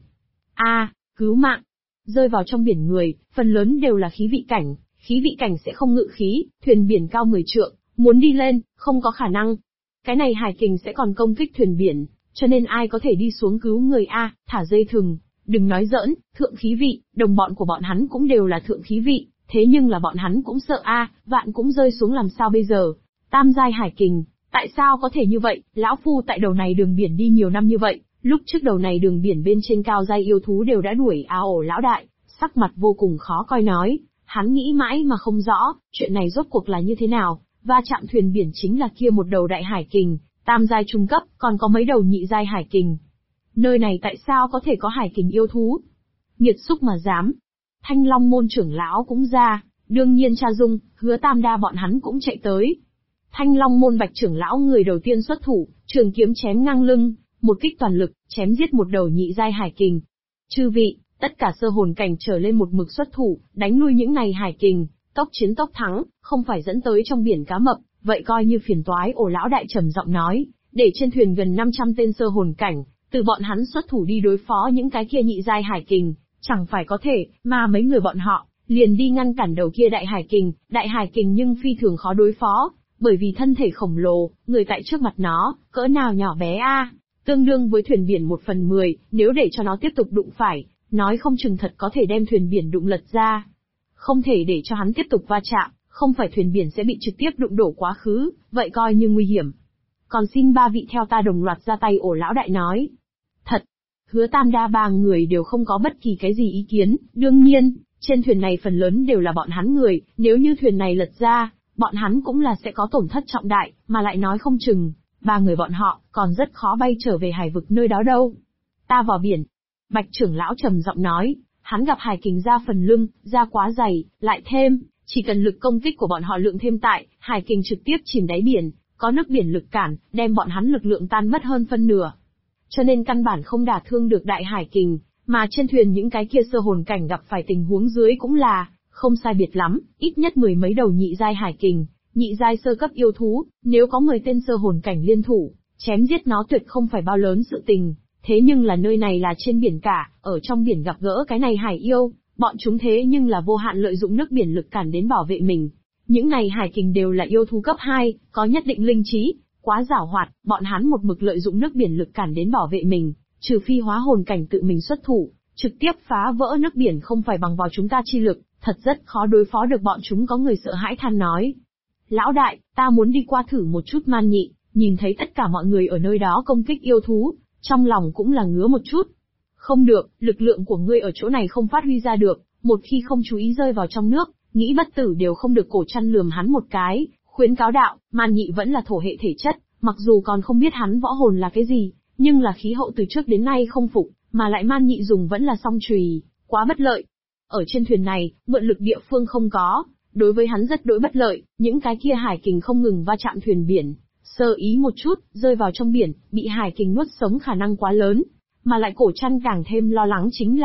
A, cứu mạng. Rơi vào trong biển người, phần lớn đều là khí vị cảnh sẽ không ngự khí, thuyền biển cao 10 trượng, muốn đi lên, không có khả năng. Cái này Hải Kình sẽ còn công kích thuyền biển, cho nên ai có thể đi xuống cứu người a, thả dây thừng, đừng nói giỡn, thượng khí vị, đồng bọn của bọn hắn cũng đều là thượng khí vị, thế nhưng là bọn hắn cũng sợ a, vạn cũng rơi xuống làm sao bây giờ? Tam giai Hải Kình, tại sao có thể như vậy? Lão phu tại đầu này đường biển đi nhiều năm như vậy, lúc trước đầu này đường biển bên trên cao giai yêu thú đều đã đuổi áo ổ lão đại, sắc mặt vô cùng khó coi nói, hắn nghĩ mãi mà không rõ, chuyện này rốt cuộc là như thế nào, va chạm thuyền biển chính là kia một đầu đại Hải Kình, tam giai trung cấp, còn có mấy đầu nhị giai Hải Kình. Nơi này tại sao có thể có Hải Kình yêu thú? Nghiệt xúc mà dám. Thanh Long môn trưởng lão cũng ra, đương nhiên Cha Dung, Hứa Tam Đa bọn hắn cũng chạy tới. Thanh Long môn Bạch trưởng lão người đầu tiên xuất thủ, trường kiếm chém ngang lưng, một kích toàn lực, chém giết một đầu nhị giai Hải Kình. Chư vị, tất cả sơ hồn cảnh trở lên một mực xuất thủ, đánh lui những này Hải Kình, tốc chiến tốc thắng, không phải dẫn tới trong biển cá mập, vậy coi như phiền toái. Ổ lão đại trầm giọng nói, để trên thuyền gần 500 tên sơ hồn cảnh, từ bọn hắn xuất thủ đi đối phó những cái kia nhị giai Hải Kình, chẳng phải có thể, mà mấy người bọn họ liền đi ngăn cản đầu kia đại Hải Kình nhưng phi thường khó đối phó, bởi vì thân thể khổng lồ, người tại trước mặt nó, cỡ nào nhỏ bé a, tương đương với thuyền biển 1/10, nếu để cho nó tiếp tục đụng phải, nói không chừng thật có thể đem thuyền biển đụng lật ra. Không thể để cho hắn tiếp tục va chạm, không phải thuyền biển sẽ bị trực tiếp đụng đổ quá khứ, vậy coi như nguy hiểm. Còn xin ba vị theo ta đồng loạt ra tay. Ổ lão đại nói. Thật. Hứa Tam Đa ba người đều không có bất kỳ cái gì ý kiến, đương nhiên, trên thuyền này phần lớn đều là bọn hắn người, nếu như thuyền này lật ra, bọn hắn cũng là sẽ có tổn thất trọng đại, mà lại nói không chừng, ba người bọn họ còn rất khó bay trở về hải vực nơi đó đâu. Ta vào biển. Bạch trưởng lão trầm giọng nói, hắn gặp Hải Kình ra phần lưng, da quá dày, lại thêm, chỉ cần lực công kích của bọn họ lượng thêm tại, Hải Kình trực tiếp chìm đáy biển, có nước biển lực cản, đem bọn hắn lực lượng tan mất hơn phân nửa. Cho nên căn bản không đả thương được đại Hải Kình, mà trên thuyền những cái kia sơ hồn cảnh gặp phải tình huống dưới cũng là không sai biệt lắm, ít nhất 10 mấy đầu nhị giai Hải Kình, nhị giai sơ cấp yêu thú, nếu có 10 tên sơ hồn cảnh liên thủ, chém giết nó tuyệt không phải bao lớn sự tình. Thế nhưng là nơi này là trên biển cả, ở trong biển gặp gỡ cái này hải yêu, bọn chúng thế nhưng là vô hạn lợi dụng nước biển lực cản đến bảo vệ mình. Những này Hải Kình đều là yêu thú cấp 2, có nhất định linh trí, quá giảo hoạt, bọn hắn một mực lợi dụng nước biển lực cản đến bảo vệ mình, trừ phi hóa hồn cảnh tự mình xuất thủ, trực tiếp phá vỡ nước biển không phải bằng vào chúng ta chi lực, thật rất khó đối phó được bọn chúng. Có người sợ hãi than nói. Lão đại, ta muốn đi qua thử một chút. Man Nhị, nhìn thấy tất cả mọi người ở nơi đó công kích yêu thú, trong lòng cũng là ngứa một chút. Không được, lực lượng của ngươi ở chỗ này không phát huy ra được, một khi không chú ý rơi vào trong nước, nghĩ bất tử đều không được. Cổ Trăn lườm hắn một cái, khuyến cáo đạo, Man Nhị vẫn là thổ hệ thể chất, mặc dù còn không biết hắn võ hồn là cái gì, nhưng là khí hậu từ trước đến nay không phục, mà lại Man Nhị dùng vẫn là song chùy, quá bất lợi. Ở trên thuyền này, mượn lực địa phương không có, đối với hắn rất đối bất lợi, những cái kia Hải Kình không ngừng va chạm thuyền biển, sơ ý một chút, rơi vào trong biển, bị Hải Kình nuốt sống khả năng quá lớn, mà lại Cổ Trăn càng thêm lo lắng chính là,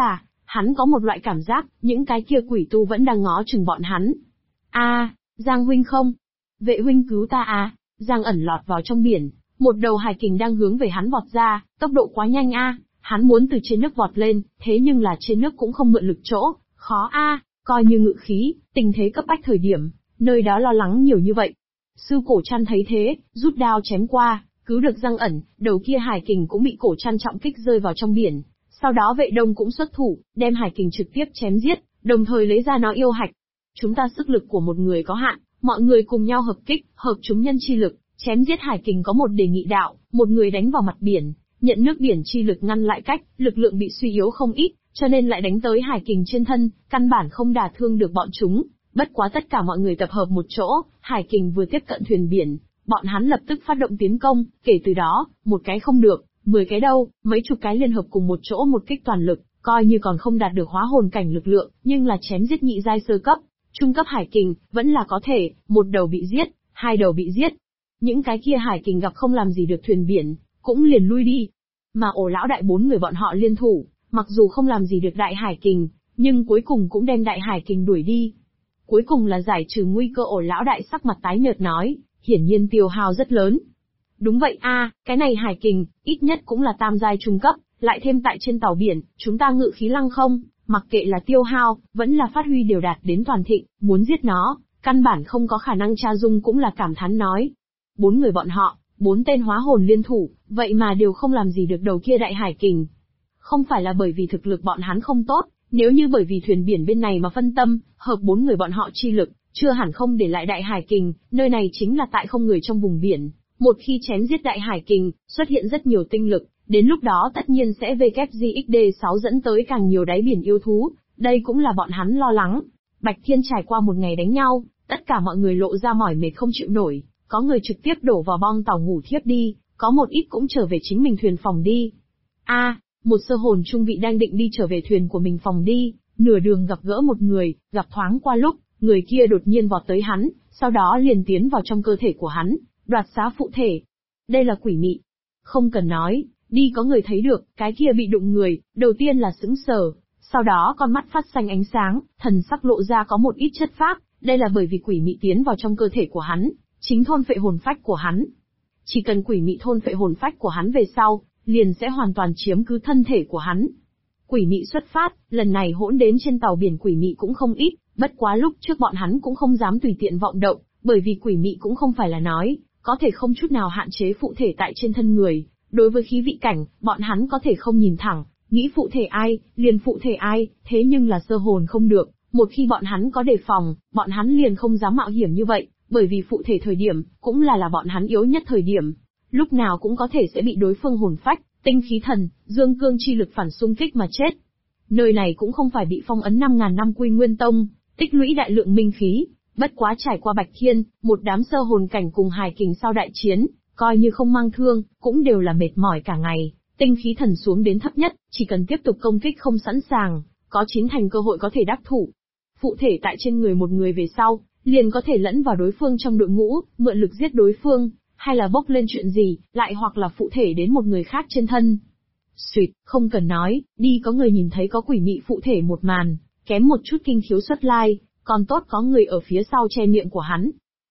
Hắn có một loại cảm giác, những cái kia quỷ tu vẫn đang ngó chừng bọn hắn. Giang huynh không? Vệ huynh cứu ta à? Giang ẩn lọt vào trong biển, một đầu hải kình đang hướng về hắn vọt ra, tốc độ quá nhanh hắn muốn từ trên nước vọt lên, thế nhưng là trên nước cũng không mượn lực chỗ, khó coi như ngự khí, tình thế cấp bách thời điểm, nơi đó lo lắng nhiều như vậy. Sư Cổ Trăn thấy thế, rút đao chém qua, cứu được Giang ẩn, đầu kia hải kình cũng bị Cổ Trăn trọng kích rơi vào trong biển. Sau đó Vệ Đông cũng xuất thủ, đem hải kình trực tiếp chém giết, đồng thời lấy ra nó yêu hạch. Chúng ta sức lực của một người có hạn, mọi người cùng nhau hợp kích, hợp chúng nhân chi lực, chém giết hải kình có một đề nghị đạo, một người đánh vào mặt biển, nhận nước biển chi lực ngăn lại cách, lực lượng bị suy yếu không ít, cho nên lại đánh tới hải kình trên thân, căn bản không đả thương được bọn chúng. Bất quá tất cả mọi người tập hợp một chỗ, hải kình vừa tiếp cận thuyền biển, bọn hắn lập tức phát động tiến công, kể từ đó, một cái không được, 10 cái đâu, mấy chục cái liên hợp cùng một chỗ một kích toàn lực, coi như còn không đạt được hóa hồn cảnh lực lượng, nhưng là chém giết nhị giai sơ cấp, trung cấp hải kình, vẫn là có thể, một đầu bị giết, hai đầu bị giết. Những cái kia hải kình gặp không làm gì được thuyền biển, cũng liền lui đi. Mà Ổ lão đại 4 người bọn họ liên thủ, mặc dù không làm gì được đại hải kình, nhưng cuối cùng cũng đem đại hải kình đuổi đi. Cuối cùng là giải trừ nguy cơ. Ổ lão đại sắc mặt tái nhợt nói, hiển nhiên tiêu hao rất lớn. Đúng vậy cái này hải kình, ít nhất cũng là tam giai trung cấp, lại thêm tại trên tàu biển, chúng ta ngự khí lăng không, mặc kệ là tiêu hao, vẫn là phát huy đều đạt đến toàn thịnh, muốn giết nó, căn bản không có khả năng. Cha Dung cũng là cảm thán nói. 4 người bọn họ, 4 tên hóa hồn liên thủ, vậy mà đều không làm gì được đầu kia đại hải kình. Không phải là bởi vì thực lực bọn hắn không tốt, nếu như bởi vì thuyền biển bên này mà phân tâm, hợp 4 người bọn họ chi lực, chưa hẳn không để lại đại hải kình, nơi này chính là tại không người trong vùng biển. Một khi chém giết đại hải kình, xuất hiện rất nhiều tinh lực, đến lúc đó tất nhiên sẽ WXD6 dẫn tới càng nhiều đáy biển yêu thú, đây cũng là bọn hắn lo lắng. Bạch Thiên trải qua một ngày đánh nhau, tất cả mọi người lộ ra mỏi mệt không chịu nổi, có người trực tiếp đổ vào bong tàu ngủ thiếp đi, có một ít cũng trở về chính mình thuyền phòng đi. Một sơ hồn trung vị đang định đi trở về thuyền của mình phòng đi, nửa đường gặp gỡ một người, gặp thoáng qua lúc, người kia đột nhiên vọt tới hắn, sau đó liền tiến vào trong cơ thể của hắn, đoạt xá phụ thể. Đây là quỷ mị. Không cần nói, đi có người thấy được, cái kia bị đụng người, đầu tiên là sững sờ, sau đó con mắt phát xanh ánh sáng, thần sắc lộ ra có một ít chất phác, đây là bởi vì quỷ mị tiến vào trong cơ thể của hắn, chính thôn phệ hồn phách của hắn. Chỉ cần quỷ mị thôn phệ hồn phách của hắn về sau, liền sẽ hoàn toàn chiếm cứ thân thể của hắn. Quỷ mị xuất phát, lần này hỗn đến trên tàu biển quỷ mị cũng không ít, bất quá lúc trước bọn hắn cũng không dám tùy tiện vọng động, bởi vì quỷ mị cũng không phải là nói, có thể không chút nào hạn chế phụ thể tại trên thân người. Đối với khí vị cảnh, bọn hắn có thể không nhìn thẳng, nghĩ phụ thể ai, liền phụ thể ai, thế nhưng là sơ hồn không được, một khi bọn hắn có đề phòng, bọn hắn liền không dám mạo hiểm như vậy, bởi vì phụ thể thời điểm, cũng là bọn hắn yếu nhất thời điểm. Lúc nào cũng có thể sẽ bị đối phương hồn phách, tinh khí thần, dương cương chi lực phản xung kích mà chết. Nơi này cũng không phải bị phong ấn 5.000 năm Quy Nguyên Tông, tích lũy đại lượng minh khí, bất quá trải qua Bạch Thiên, một đám sơ hồn cảnh cùng hải kình sau đại chiến, coi như không mang thương, cũng đều là mệt mỏi cả ngày, tinh khí thần xuống đến thấp nhất, chỉ cần tiếp tục công kích không sẵn sàng, có 9 thành cơ hội có thể đắc thủ. Phụ thể tại trên người một người về sau, liền có thể lẫn vào đối phương trong đội ngũ, mượn lực giết đối phương, hay là bốc lên chuyện gì, lại hoặc là phụ thể đến một người khác trên thân. Xuyệt, không cần nói, đi có người nhìn thấy có quỷ mị phụ thể một màn, kém một chút kinh khiếu xuất lai, còn tốt có người ở phía sau che miệng của hắn.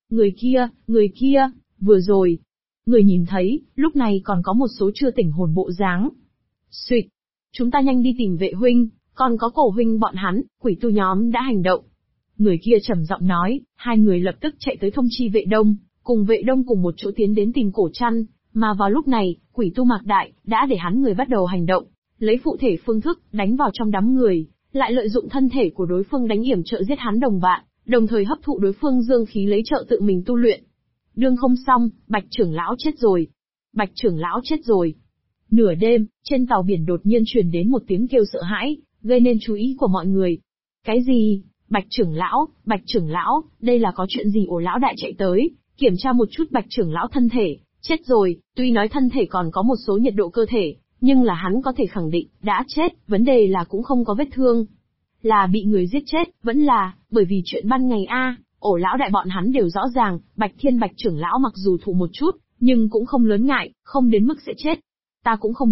Người kia, vừa rồi, người nhìn thấy, lúc này còn có một số chưa tỉnh hồn bộ dáng. Xuyệt, chúng ta nhanh đi tìm Vệ huynh, còn có Cổ huynh bọn hắn, quỷ tu nhóm đã hành động. Người kia trầm giọng nói, hai người lập tức chạy tới thông chi Vệ Đông, cùng Vệ Đông cùng một chỗ tiến đến tìm Cổ Trăn, mà vào lúc này, quỷ tu Mạc Đại đã để hắn người bắt đầu hành động, lấy phụ thể phương thức đánh vào trong đám người, lại lợi dụng thân thể của đối phương đánh yểm trợ giết hắn đồng bạn, đồng thời hấp thụ đối phương dương khí lấy trợ tự mình tu luyện. Đương không xong, Bạch trưởng lão chết rồi. Bạch trưởng lão chết rồi. Nửa đêm, trên tàu biển đột nhiên truyền đến một tiếng kêu sợ hãi, gây nên chú ý của mọi người. Cái gì? Bạch trưởng lão, đây là có chuyện gì? Ổ lão đại chạy tới, kiểm tra một chút Bạch trưởng lão thân thể, chết rồi, tuy nói thân thể còn có một số nhiệt độ cơ thể, nhưng là hắn có thể khẳng định, đã chết, vấn đề là cũng không có vết thương. Là bị người giết chết, vẫn là, bởi vì chuyện ban ngày Ổ lão đại bọn hắn đều rõ ràng, Bạch Thiên Bạch trưởng lão mặc dù thụ một chút, nhưng cũng không lớn ngại, không đến mức sẽ chết. Ta cũng không biết,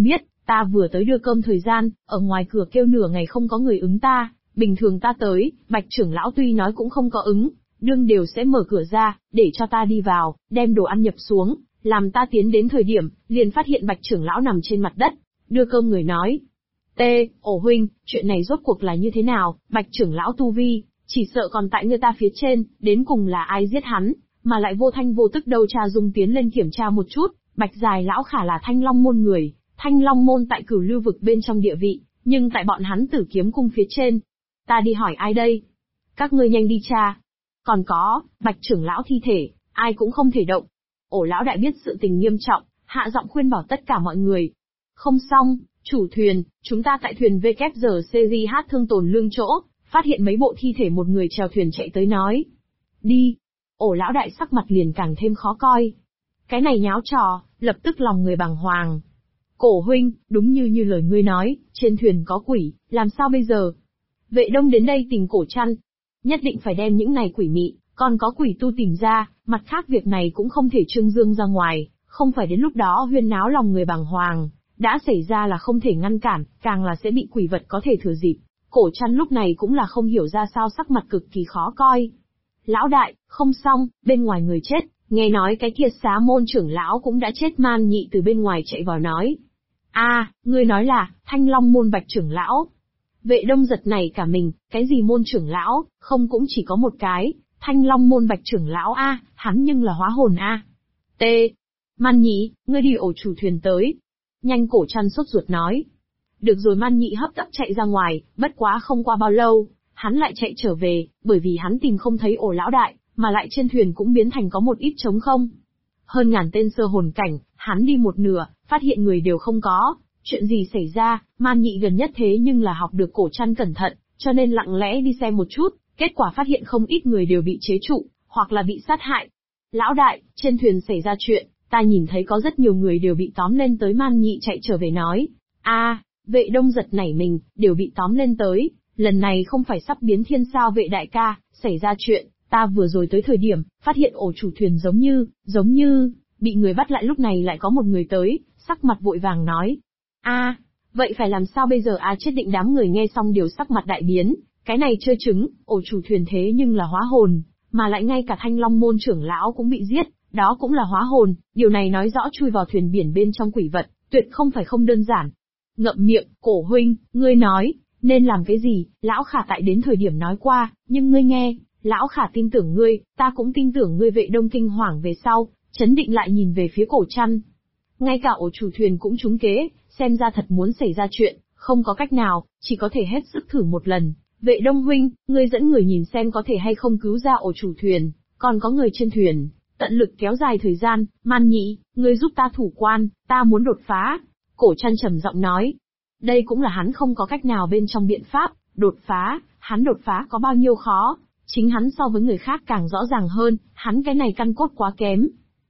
Ta vừa tới đưa cơm thời gian, ở ngoài cửa kêu nửa ngày không có người ứng ta, bình thường ta tới, Bạch trưởng lão tuy nói cũng không có ứng, đương đều sẽ mở cửa ra, để cho ta đi vào, đem đồ ăn nhập xuống, làm ta tiến đến thời điểm, liền phát hiện Bạch trưởng lão nằm trên mặt đất, đưa cơm người nói. Ổ huynh, chuyện này rốt cuộc là như thế nào, Bạch trưởng lão tu vi, chỉ sợ còn tại người ta phía trên, đến cùng là ai giết hắn, mà lại vô thanh vô tức đâu. Cha Dung tiến lên kiểm tra một chút, Bạch dài lão khả là Thanh Long môn người, Thanh Long môn tại Cửu Lưu vực bên trong địa vị, nhưng tại bọn hắn Tử Kiếm cung phía trên. Ta đi hỏi ai đây? Các ngươi nhanh đi tra. Còn có, Bạch trưởng lão thi thể, ai cũng không thể động. Ổ lão đại biết sự tình nghiêm trọng, hạ giọng khuyên bảo tất cả mọi người. Không xong, chủ thuyền, chúng ta tại thuyền WZCGH thương tồn lương chỗ, phát hiện mấy bộ thi thể một người chèo thuyền chạy tới nói. Đi. Ổ lão đại sắc mặt liền càng thêm khó coi. Cái này nháo trò, lập tức lòng người bàng hoàng. Cổ huynh, đúng như lời ngươi nói, trên thuyền có quỷ, làm sao bây giờ? Vệ Đông đến đây tìm Cổ Trăn. Nhất định phải đem những này quỷ mị, còn có quỷ tu tìm ra, mặt khác việc này cũng không thể trương dương ra ngoài, không phải đến lúc đó huyên náo lòng người bàng hoàng. Đã xảy ra là không thể ngăn cản, càng là sẽ bị quỷ vật có thể thừa dịp. Cổ Trăn lúc này cũng là không hiểu ra sao sắc mặt cực kỳ khó coi. Lão đại, không xong, bên ngoài người chết, nghe nói cái kia Xá môn trưởng lão cũng đã chết. Man Nhị từ bên ngoài chạy vào nói. Ngươi nói là, Thanh Long môn Bạch trưởng lão. Vệ Đông giật này cả mình, cái gì môn trưởng lão, không cũng chỉ có một cái, Thanh Long môn Bạch trưởng lão hắn nhưng là hóa hồn Man Nhị, ngươi đi ổ chủ thuyền tới. Nhanh. Cổ Trăn sốt ruột nói. Được rồi. Man Nhị hấp tấp chạy ra ngoài, bất quá không qua bao lâu, hắn lại chạy trở về, bởi vì hắn tìm không thấy ổ lão đại, mà lại trên thuyền cũng biến thành có một ít trống không. Hơn ngàn tên sơ hồn cảnh, hắn đi một nửa, phát hiện người đều không có. Chuyện gì xảy ra? Man Nhị gần nhất thế nhưng là học được Cổ Trăn cẩn thận, cho nên lặng lẽ đi xem một chút, kết quả phát hiện không ít người đều bị chế trụ, hoặc là bị sát hại. Lão đại, trên thuyền xảy ra chuyện, ta nhìn thấy có rất nhiều người đều bị tóm lên tới. Man Nhị chạy trở về nói. Vệ Đông giật nảy mình, đều bị tóm lên tới, lần này không phải sắp biến thiên sao vệ đại ca, xảy ra chuyện, ta vừa rồi tới thời điểm, phát hiện ổ chủ thuyền giống như, bị người bắt lại. Lúc này lại có một người tới, sắc mặt vội vàng nói. Vậy phải làm sao bây giờ? Chết định. Đám người nghe xong đều sắc mặt đại biến, cái này chơi trứng, ổ chủ thuyền thế nhưng là hóa hồn, mà lại ngay cả Thanh Long môn trưởng lão cũng bị giết, đó cũng là hóa hồn, điều này nói rõ chui vào thuyền biển bên trong quỷ vật, tuyệt không phải không đơn giản. Ngậm miệng. Cổ huynh, ngươi nói, nên làm cái gì? Lão khả tại đến thời điểm nói qua, nhưng ngươi nghe, lão khả tin tưởng ngươi, ta cũng tin tưởng ngươi. Vệ Đông kinh hoàng về sau, chấn định lại nhìn về phía Cổ Trăn. Ngay cả ổ chủ thuyền cũng trúng kế, xem ra thật muốn xảy ra chuyện, không có cách nào, chỉ có thể hết sức thử một lần. Vệ Đông huynh, ngươi dẫn người nhìn xem có thể hay không cứu ra ổ chủ thuyền, còn có người trên thuyền, tận lực kéo dài thời gian. Man Nhị, ngươi giúp ta thủ quan, ta muốn đột phá. Cổ Trăn trầm giọng nói. Đây cũng là hắn không có cách nào bên trong biện pháp, đột phá, hắn đột phá có bao nhiêu khó, chính hắn so với người khác càng rõ ràng hơn, hắn cái này căn cốt quá kém.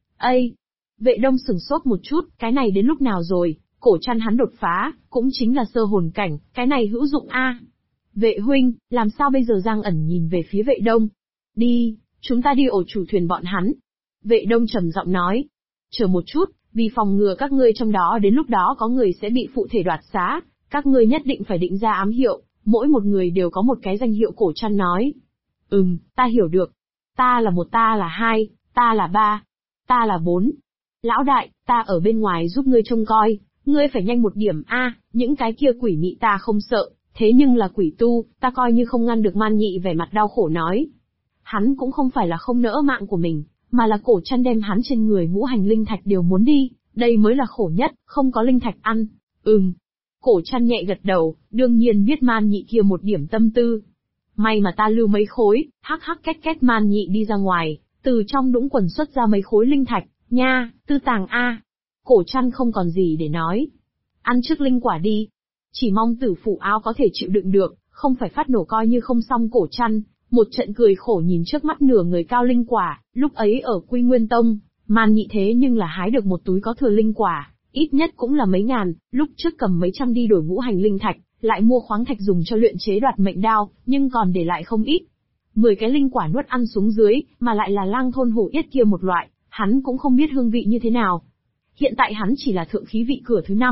Vệ Đông sửng sốt một chút, cái này đến lúc nào rồi? Cổ Trăn hắn đột phá, cũng chính là sơ hồn cảnh, cái này hữu dụng Vệ huynh, làm sao bây giờ? Giang ẩn nhìn về phía Vệ Đông. Đi, chúng ta đi ổ chủ thuyền bọn hắn. Vệ Đông trầm giọng nói. Chờ một chút, vì phòng ngừa các ngươi trong đó đến lúc đó có người sẽ bị phụ thể đoạt xá, các ngươi nhất định phải định ra ám hiệu, mỗi một người đều có một cái danh hiệu. Cổ Trăn nói. Ta hiểu được. Ta là 1, ta là 2, ta là 3, ta là 4. Lão đại, ta ở bên ngoài giúp ngươi trông coi, ngươi phải nhanh một điểm những cái kia quỷ mị ta không sợ, thế nhưng là quỷ tu, ta coi như không ngăn được. Man Nhị vẻ mặt đau khổ nói. Hắn cũng không phải là không nỡ mạng của mình, mà là Cổ Trăn đem hắn trên người ngũ hành linh thạch đều muốn đi, đây mới là khổ nhất, không có linh thạch ăn. Cổ Trăn nhẹ gật đầu, đương nhiên biết Man Nhị kia một điểm tâm tư. May mà ta lưu mấy khối, hắc hắc két. Man Nhị đi ra ngoài, từ trong đũng quần xuất ra mấy khối linh thạch, nha, tư tàng Cổ Trăn không còn gì để nói. Ăn trước linh quả đi. Chỉ mong Tử Phủ Áo có thể chịu đựng được, không phải phát nổ coi như không xong. Cổ Trăn một trận cười khổ nhìn trước mắt nửa người cao linh quả, lúc ấy ở Quy Nguyên Tông, Man Nhị thế nhưng là hái được một túi có thừa linh quả, ít nhất cũng là mấy ngàn, lúc trước cầm mấy trăm đi đổi ngũ hành linh thạch, lại mua khoáng thạch dùng cho luyện chế đoạt mệnh đao, nhưng còn để lại không ít. 10 cái linh quả nuốt ăn xuống dưới, mà lại là lang thôn hổ yết kia một loại, hắn cũng không biết hương vị như thế nào. Hiện tại hắn chỉ là thượng khí vị cửa thứ 5,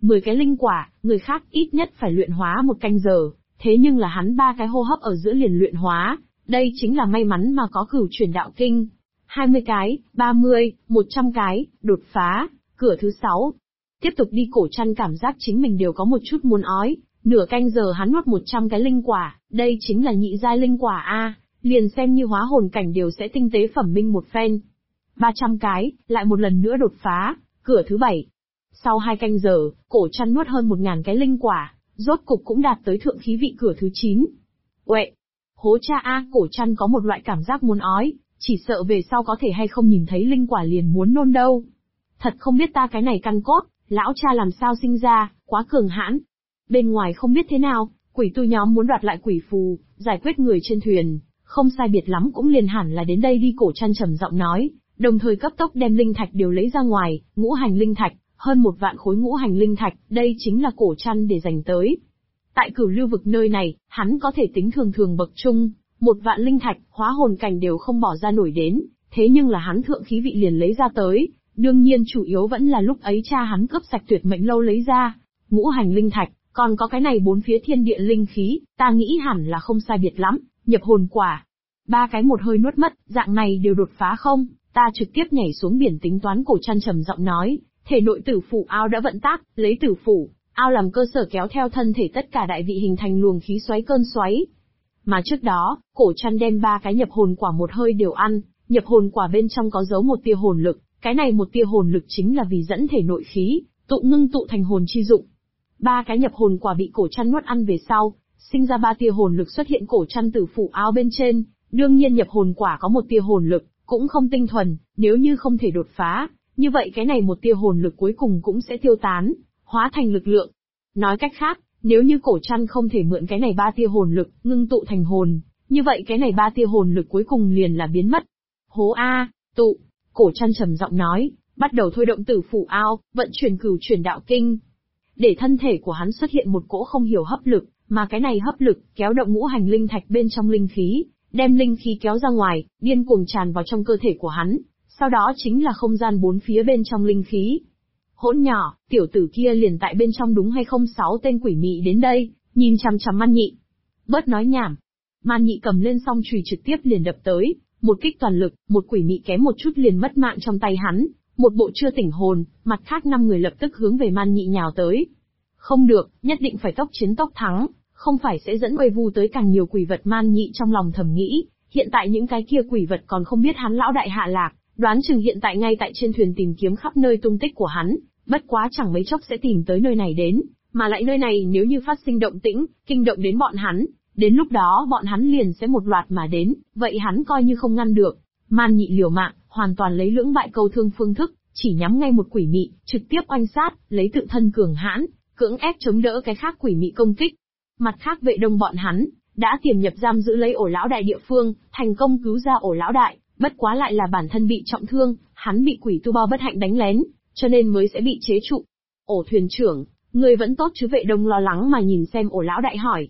10 cái linh quả, người khác ít nhất phải luyện hóa 1 canh giờ, thế nhưng là hắn 3 cái hô hấp ở giữa liền luyện hóa, đây chính là may mắn mà có Cửu Chuyển Đạo Kinh. 20 cái, 30, 100 cái, đột phá, cửa thứ 6. Tiếp tục đi, Cổ Trăn cảm giác chính mình đều có một chút muốn ói, nửa canh giờ hắn nuốt 100 cái linh quả, đây chính là nhị giai linh quả a, liền xem như hóa hồn cảnh đều sẽ tinh tế phẩm minh một phen. 300 cái, lại một lần nữa đột phá, cửa thứ 7. Sau 2 canh giờ, Cổ Trăn nuốt hơn 1000 cái linh quả, rốt cục cũng đạt tới thượng khí vị cửa thứ 9. Uệ, hố cha a, Cổ Trăn có một loại cảm giác muốn ói, chỉ sợ về sau có thể hay không nhìn thấy linh quả liền muốn nôn đâu. Thật không biết ta cái này căn cốt, lão cha làm sao sinh ra, quá cường hãn. Bên ngoài không biết thế nào, quỷ tu nhóm muốn đoạt lại quỷ phù, giải quyết người trên thuyền, không sai biệt lắm cũng liền hẳn là đến đây đi, Cổ Trăn trầm giọng nói, đồng thời cấp tốc đem linh thạch đều lấy ra ngoài, ngũ hành linh thạch, hơn 1 vạn khối ngũ hành linh thạch, đây chính là Cổ Trăn để dành tới. Tại Cửu Lưu vực nơi này, hắn có thể tính thường thường bậc trung, 1 vạn linh thạch, hóa hồn cảnh đều không bỏ ra nổi đến, thế nhưng là hắn thượng khí vị liền lấy ra tới, đương nhiên chủ yếu vẫn là lúc ấy cha hắn cướp sạch tuyệt mệnh lâu lấy ra. Ngũ hành linh thạch, còn có cái này 4 phía thiên địa linh khí, ta nghĩ hẳn là không sai biệt lắm, nhập hồn quả. 3 cái một hơi nuốt mất, dạng này đều đột phá không, ta trực tiếp nhảy xuống biển tính toán, Cổ Trăn trầm giọng nói, thể nội tử phủ ao đã vận tác, lấy tử phủ ao làm cơ sở kéo theo thân thể tất cả đại vị hình thành luồng khí xoáy cơn xoáy. Mà trước đó, Cổ Trăn đem 3 cái nhập hồn quả một hơi đều ăn, nhập hồn quả bên trong có giấu một tia hồn lực, cái này một tia hồn lực chính là vì dẫn thể nội khí, ngưng tụ thành hồn chi dụng. 3 cái nhập hồn quả bị Cổ Trăn nuốt ăn về sau, sinh ra 3 tia hồn lực xuất hiện Cổ Trăn tử phủ ao bên trên, đương nhiên nhập hồn quả có một tia hồn lực, cũng không tinh thuần, nếu như không thể đột phá, như vậy cái này một tia hồn lực cuối cùng cũng sẽ tiêu tán, hóa thành lực lượng. Nói cách khác, nếu như Cổ Trăn không thể mượn cái này 3 tia hồn lực, ngưng tụ thành hồn, như vậy cái này 3 tia hồn lực cuối cùng liền là biến mất. Hố a, tụ, Cổ Trăn trầm giọng nói, bắt đầu thôi động tử phủ ao, vận chuyển Cửu Chuyển Đạo Kinh. Để thân thể của hắn xuất hiện một cỗ không hiểu hấp lực, mà cái này hấp lực kéo động ngũ hành linh thạch bên trong linh khí, đem linh khí kéo ra ngoài, điên cuồng tràn vào trong cơ thể của hắn, sau đó chính là không gian 4 phía bên trong linh khí. Hỗn nhỏ, tiểu tử kia liền tại bên trong đúng hay không? 6 tên quỷ mị đến đây, nhìn chằm chằm Man Nhị. Bớt nói nhảm. Man Nhị cầm lên song chùy trực tiếp liền đập tới, một kích toàn lực, một quỷ mị kém một chút liền mất mạng trong tay hắn, một bộ chưa tỉnh hồn, mặt khác 5 người lập tức hướng về Man Nhị nhào tới. Không được, nhất định phải tốc chiến tốc thắng, không phải sẽ dẫn quay vu tới càng nhiều quỷ vật. Man Nhị trong lòng thầm nghĩ, hiện tại những cái kia quỷ vật còn không biết hắn lão đại hạ lạc, đoán chừng hiện tại ngay tại trên thuyền tìm kiếm khắp nơi tung tích của hắn, bất quá chẳng mấy chốc sẽ tìm tới nơi này đến, mà lại nơi này nếu như phát sinh động tĩnh, kinh động đến bọn hắn, đến lúc đó bọn hắn liền sẽ một loạt mà đến, vậy hắn coi như không ngăn được. Man Nhị liều mạng, hoàn toàn lấy lưỡng bại câu thương phương thức, chỉ nhắm ngay một quỷ mị, trực tiếp oanh sát, lấy tự thân cường hãn, cưỡng ép chống đỡ cái khác quỷ mị công kích. Mặt khác vệ đông bọn hắn, đã tiềm nhập giam giữ lấy ổ lão đại địa phương, thành công cứu ra ổ lão đại, bất quá lại là bản thân bị trọng thương, hắn bị quỷ tu bao bất hạnh đánh lén, cho nên mới sẽ bị chế trụ. Ổ thuyền trưởng, người vẫn tốt chứ? Vệ đông lo lắng mà nhìn xem ổ lão đại hỏi.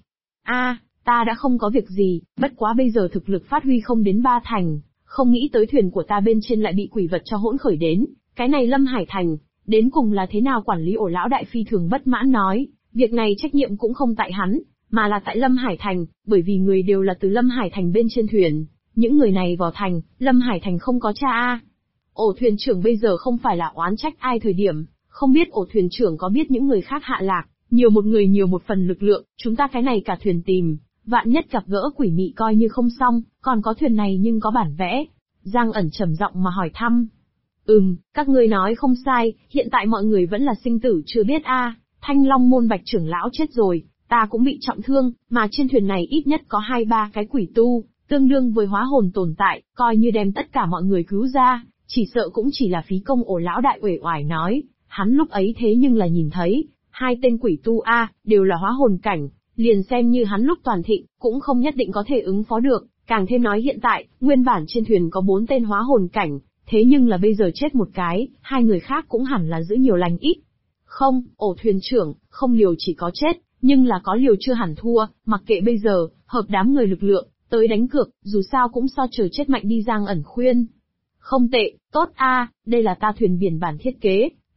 Ta đã không có việc gì, bất quá bây giờ thực lực phát huy không đến 3 thành, không nghĩ tới thuyền của ta bên trên lại bị quỷ vật cho hỗn khởi đến, cái này Lâm Hải Thành, đến cùng là thế nào? Quản lý ổ lão đại phi thường bất mãn nói, việc này trách nhiệm cũng không tại hắn, mà là tại Lâm Hải Thành, bởi vì người đều là từ Lâm Hải Thành bên trên thuyền, những người này vào thành, Lâm Hải Thành không có cha a. Ổ thuyền trưởng bây giờ không phải là oán trách ai thời điểm, không biết ổ thuyền trưởng có biết những người khác hạ lạc, nhiều một người nhiều một phần lực lượng, chúng ta cái này cả thuyền tìm, vạn nhất gặp gỡ quỷ mị coi như không xong, còn có thuyền này nhưng có bản vẽ. Giang ẩn trầm giọng mà hỏi thăm. Các ngươi nói không sai, hiện tại mọi người vẫn là sinh tử chưa biết a. Thanh Long môn Bạch trưởng lão chết rồi, ta cũng bị trọng thương, mà trên thuyền này ít nhất có 2-3 cái quỷ tu, tương đương với hóa hồn tồn tại, coi như đem tất cả mọi người cứu ra, chỉ sợ cũng chỉ là phí công. Ổ lão đại uể oải nói, hắn lúc ấy thế nhưng là nhìn thấy, 2 tên quỷ tu đều là hóa hồn cảnh, liền xem như hắn lúc toàn thịnh, cũng không nhất định có thể ứng phó được, càng thêm nói hiện tại, nguyên bản trên thuyền có 4 tên hóa hồn cảnh, thế nhưng là bây giờ chết một cái, 2 người khác cũng hẳn là giữ nhiều lành ít. Không, ổ thuyền trưởng, không liều chỉ có chết, nhưng là có liều chưa hẳn thua, mặc kệ bây giờ, hợp đám người lực lượng, tới đánh cược, dù sao cũng so chờ chết mạnh đi. Giang ẩn khuyên. Không tệ, tốt đây là ta thuyền biển bản thiết kế,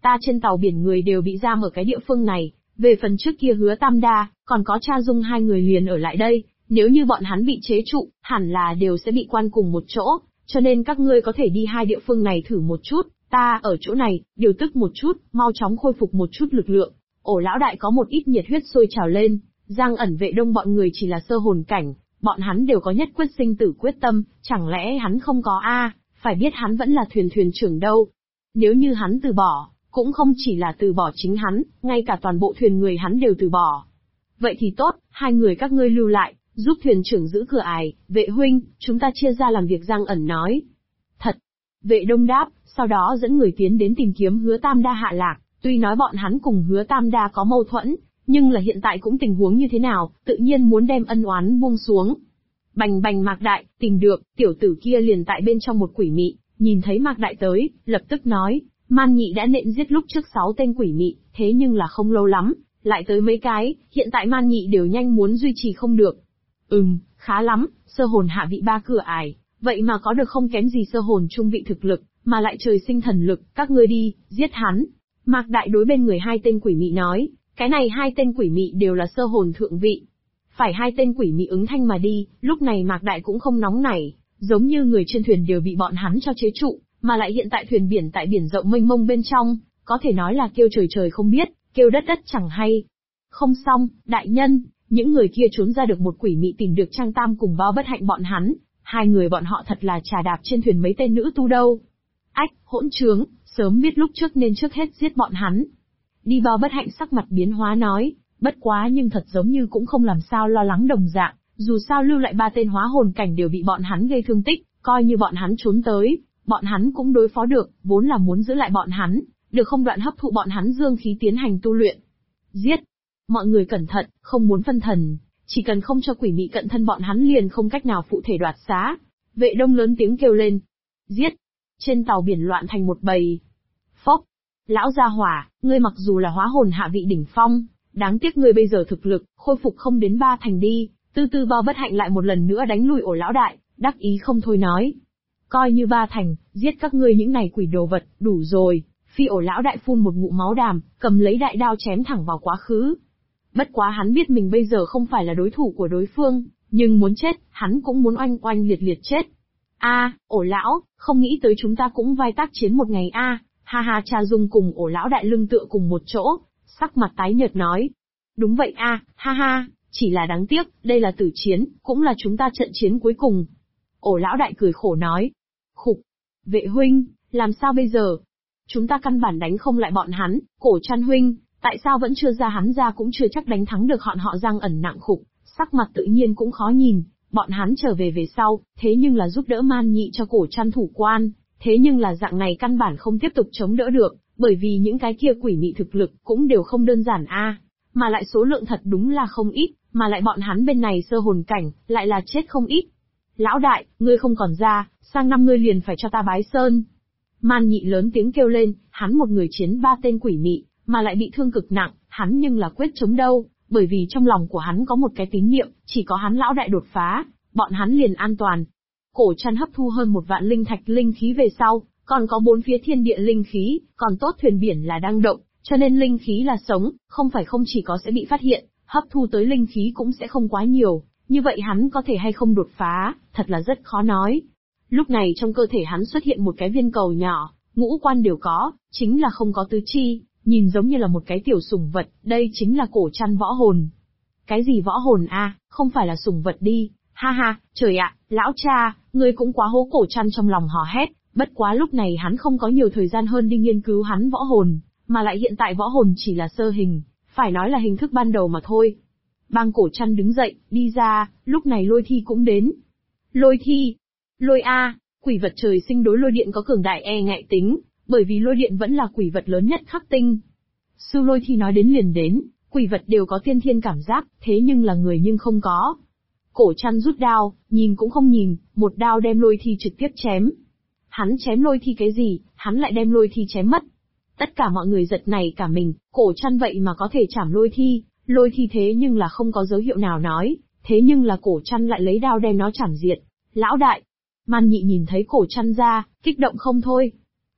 Ta trên tàu biển người đều bị giam ở cái địa phương này, về phần trước kia Hứa Tam Đa, còn có Cha Dung hai người liền ở lại đây, nếu như bọn hắn bị chế trụ, hẳn là đều sẽ bị quan cùng một chỗ, cho nên các ngươi có thể đi hai địa phương này thử một chút, ta ở chỗ này, điều tức một chút, mau chóng khôi phục một chút lực lượng. Ổ lão đại có một ít nhiệt huyết sôi trào lên, Giang Ẩn Vệ Đông bọn người chỉ là sơ hồn cảnh, bọn hắn đều có nhất quyết sinh tử quyết tâm, chẳng lẽ hắn không có phải biết hắn vẫn là thuyền trưởng đâu. Nếu như hắn từ bỏ, cũng không chỉ là từ bỏ chính hắn, ngay cả toàn bộ thuyền người hắn đều từ bỏ. Vậy thì tốt, hai người các ngươi lưu lại, giúp thuyền trưởng giữ cửa ải, Vệ huynh, chúng ta chia ra làm việc, Giang Ẩn nói. Thật. Vệ Đông đáp, sau đó dẫn người tiến đến tìm kiếm Hứa Tam Đa hạ lạc, tuy nói bọn hắn cùng Hứa Tam Đa có mâu thuẫn, nhưng là hiện tại cũng tình huống như thế nào, tự nhiên muốn đem ân oán buông xuống. Bành bành Mạc Đại, tìm được, tiểu tử kia liền tại bên trong một quỷ mị, nhìn thấy Mạc Đại tới, lập tức nói, Man Nhị đã nện giết lúc trước 6 tên quỷ mị, thế nhưng là không lâu lắm, lại tới mấy cái, hiện tại Man Nhị đều nhanh muốn duy trì không được. Khá lắm, sơ hồn hạ vị 3 cửa ải, vậy mà có được không kém gì sơ hồn trung vị thực lực, mà lại trời sinh thần lực, các ngươi đi, giết hắn. Mạc Đại đối bên người 2 tên quỷ mị nói, cái này 2 tên quỷ mị đều là sơ hồn thượng vị. Phải 2 tên quỷ mị ứng thanh mà đi, lúc này Mạc Đại cũng không nóng nảy, giống như người trên thuyền đều bị bọn hắn cho chế trụ, mà lại hiện tại thuyền biển tại biển rộng mênh mông bên trong, có thể nói là kêu trời trời không biết, kêu đất đất chẳng hay. Không xong, đại nhân, những người kia trốn ra được một quỷ mị tìm được Trang Tam cùng Bao Bất Hạnh bọn hắn, 2 người bọn họ thật là trà đạp trên thuyền mấy tên nữ tu đâu. Ách, hỗn trướng, sớm biết lúc trước nên trước hết giết bọn hắn. Đi Bao Bất Hạnh sắc mặt biến hóa nói, bất quá nhưng thật giống như cũng không làm sao lo lắng đồng dạng, dù sao lưu lại 3 tên hóa hồn cảnh đều bị bọn hắn gây thương tích, coi như bọn hắn trốn tới, bọn hắn cũng đối phó được, vốn là muốn giữ lại bọn hắn, được không đoạn hấp thụ bọn hắn dương khí tiến hành tu luyện. Giết! Mọi người cẩn thận, không muốn phân thần, chỉ cần không cho quỷ mị cận thân bọn hắn liền không cách nào phụ thể đoạt xá. Vệ Đông lớn tiếng kêu lên. Giết! Trên tàu biển loạn thành một bầy. Phốc! Lão gia hỏa, ngươi mặc dù là hóa hồn hạ vị đỉnh phong, đáng tiếc ngươi bây giờ thực lực, khôi phục không đến 3 thành đi. Từ từ Bao Bất Hạnh lại một lần nữa đánh lui Ổ lão đại, đắc ý không thôi nói. Coi như 3 thành, giết các ngươi những này quỷ đồ vật, đủ rồi. Phi Ổ lão đại phun một ngụm máu đàm, cầm lấy đại đao chém thẳng vào quá khứ. Bất quá hắn biết mình bây giờ không phải là đối thủ của đối phương, nhưng muốn chết, hắn cũng muốn oanh oanh liệt liệt chết. Ổ lão, không nghĩ tới chúng ta cũng vai tác chiến một ngày ha ha. Cha Dung cùng Ổ lão đại lưng tựa cùng một chỗ, sắc mặt tái nhợt nói. Đúng vậy ha ha, chỉ là đáng tiếc, đây là tử chiến, cũng là chúng ta trận chiến cuối cùng. Ổ lão đại cười khổ nói. Khục, Vệ huynh, làm sao bây giờ? Chúng ta căn bản đánh không lại bọn hắn, Cổ Trăn huynh, tại sao vẫn chưa ra hắn ra cũng chưa chắc đánh thắng được họ Giang Ẩn nặng khục, sắc mặt tự nhiên cũng khó nhìn, bọn hắn trở về sau, thế nhưng là giúp đỡ Man Nhị cho Cổ Trăn thủ quan, thế nhưng là dạng này căn bản không tiếp tục chống đỡ được, bởi vì những cái kia quỷ mị thực lực cũng đều không đơn giản mà lại số lượng thật đúng là không ít, mà lại bọn hắn bên này sơ hồn cảnh, lại là chết không ít. Lão đại, ngươi không còn ra, sang năm ngươi liền phải cho ta bái sơn. Man Nhị lớn tiếng kêu lên, hắn một người chiến 3 tên quỷ mị, mà lại bị thương cực nặng, hắn nhưng là quyết chống đâu, bởi vì trong lòng của hắn có một cái tín niệm, chỉ có hắn lão đại đột phá, bọn hắn liền an toàn. Cổ Trăn hấp thu hơn 1 vạn linh thạch linh khí về sau, còn có 4 phía thiên địa linh khí, còn tốt thuyền biển là đang động, cho nên linh khí là sống, không phải không chỉ có sẽ bị phát hiện, hấp thu tới linh khí cũng sẽ không quá nhiều, như vậy hắn có thể hay không đột phá, thật là rất khó nói. Lúc này trong cơ thể hắn xuất hiện một cái viên cầu nhỏ, ngũ quan đều có, chính là không có tứ chi, nhìn giống như là một cái tiểu sủng vật, đây chính là Cổ Trăn võ hồn. Cái gì võ hồn không phải là sủng vật đi, ha ha, trời ạ, lão cha, ngươi cũng quá hố. Cổ Trăn trong lòng hò hét, bất quá lúc này hắn không có nhiều thời gian hơn đi nghiên cứu hắn võ hồn, mà lại hiện tại võ hồn chỉ là sơ hình, phải nói là hình thức ban đầu mà thôi. Bang Cổ Trăn đứng dậy, đi ra, lúc này Lôi Thi cũng đến. Lôi Thi, Lôi quỷ vật trời sinh đối lôi điện có cường đại e ngại tính, bởi vì lôi điện vẫn là quỷ vật lớn nhất khắc tinh. Sư Lôi Thi nói đến liền đến, quỷ vật đều có tiên thiên cảm giác, thế nhưng là người nhưng không có. Cổ Trăn rút đao, nhìn cũng không nhìn, một đao đem Lôi Thi trực tiếp chém. Hắn chém Lôi Thi cái gì, hắn lại đem Lôi Thi chém mất. Tất cả mọi người giật nảy cả mình, Cổ Trăn vậy mà có thể chảm Lôi Thi thế nhưng là không có dấu hiệu nào nói, thế nhưng là Cổ Trăn lại lấy đao đem nó chảm diệt. Lão đại, Man Nhị nhìn thấy Cổ Trăn ra, kích động không thôi.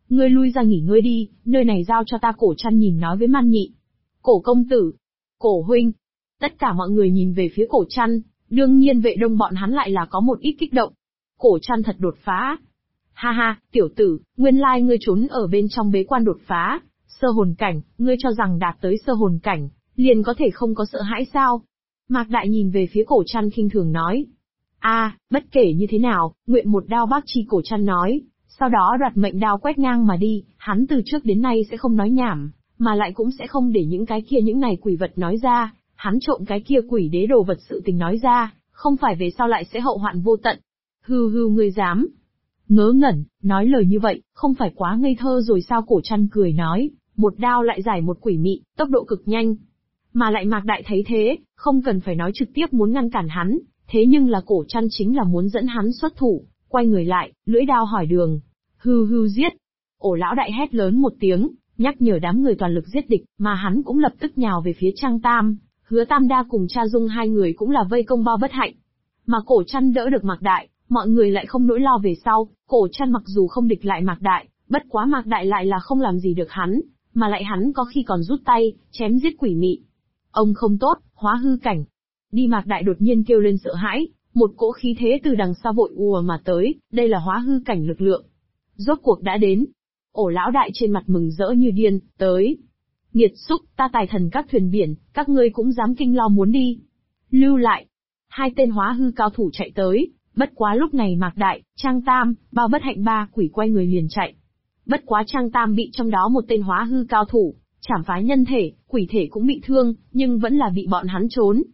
Ngươi lui ra nghỉ ngơi đi, nơi này giao cho ta. Cổ Trăn nhìn nói với Man Nhị. Cổ công tử, Cổ huynh. Tất cả mọi người nhìn về phía Cổ Trăn, đương nhiên Vệ Đông bọn hắn lại là có một ít kích động. Cổ Trăn thật đột phá. Ha ha, tiểu tử, nguyên lai ngươi trốn ở bên trong bế quan đột phá, sơ hồn cảnh, ngươi cho rằng đạt tới sơ hồn cảnh, liền có thể không có sợ hãi sao? Mạc Đại nhìn về phía Cổ Trăn khinh thường nói. Bất kể như thế nào, nguyện một đao bác chi. Cổ Trăn nói, sau đó đoạt mệnh đao quét ngang mà đi. Hắn từ trước đến nay sẽ không nói nhảm, mà lại cũng sẽ không để những này quỷ vật nói ra. Hắn trộm cái kia quỷ đế đồ vật sự tình nói ra, không phải về sau lại sẽ hậu hoạn vô tận. Hừ, ngươi dám? Ngớ ngẩn, nói lời như vậy, không phải quá ngây thơ rồi sao? Cổ Trăn cười nói, một đao lại giải một quỷ mị, tốc độ cực nhanh. Mà lại Mạc Đại thấy thế, không cần phải nói trực tiếp muốn ngăn cản hắn, thế nhưng là Cổ Trăn chính là muốn dẫn hắn xuất thủ, quay người lại, lưỡi đao hỏi đường. Hừ, giết. Ổ lão đại hét lớn một tiếng, nhắc nhở đám người toàn lực giết địch, mà hắn cũng lập tức nhào về phía Trang Tam. Hứa Tam Đa cùng Cha Dung hai người cũng là vây công bao bất hạnh. Mà Cổ Trăn đỡ được Mạc Đại, mọi người lại không nỗi lo về sau. Cổ Trăn mặc dù không địch lại Mạc Đại, bất quá Mạc Đại lại là không làm gì được hắn, mà lại hắn có khi còn rút tay, chém giết quỷ mị. Ông không tốt, hóa hư cảnh. Đi. Mạc Đại đột nhiên kêu lên sợ hãi, một cỗ khí thế từ đằng xa vội ùa mà tới, đây là hóa hư cảnh lực lượng. Rốt cuộc đã đến. Ổ lão đại trên mặt mừng rỡ như điên, tới. Nghiệt xúc, ta tài thần các thuyền biển, các ngươi cũng dám kinh lo muốn đi. Lưu lại. Hai tên hóa hư cao thủ chạy tới, bất quá lúc này Mạc Đại, Trang Tam, bao bất hạnh ba quỷ quay người liền chạy. Bất quá Trang Tam bị trong đó một tên hóa hư cao thủ chảm phá nhân thể, quỷ thể cũng bị thương, nhưng vẫn là bị bọn hắn trốn,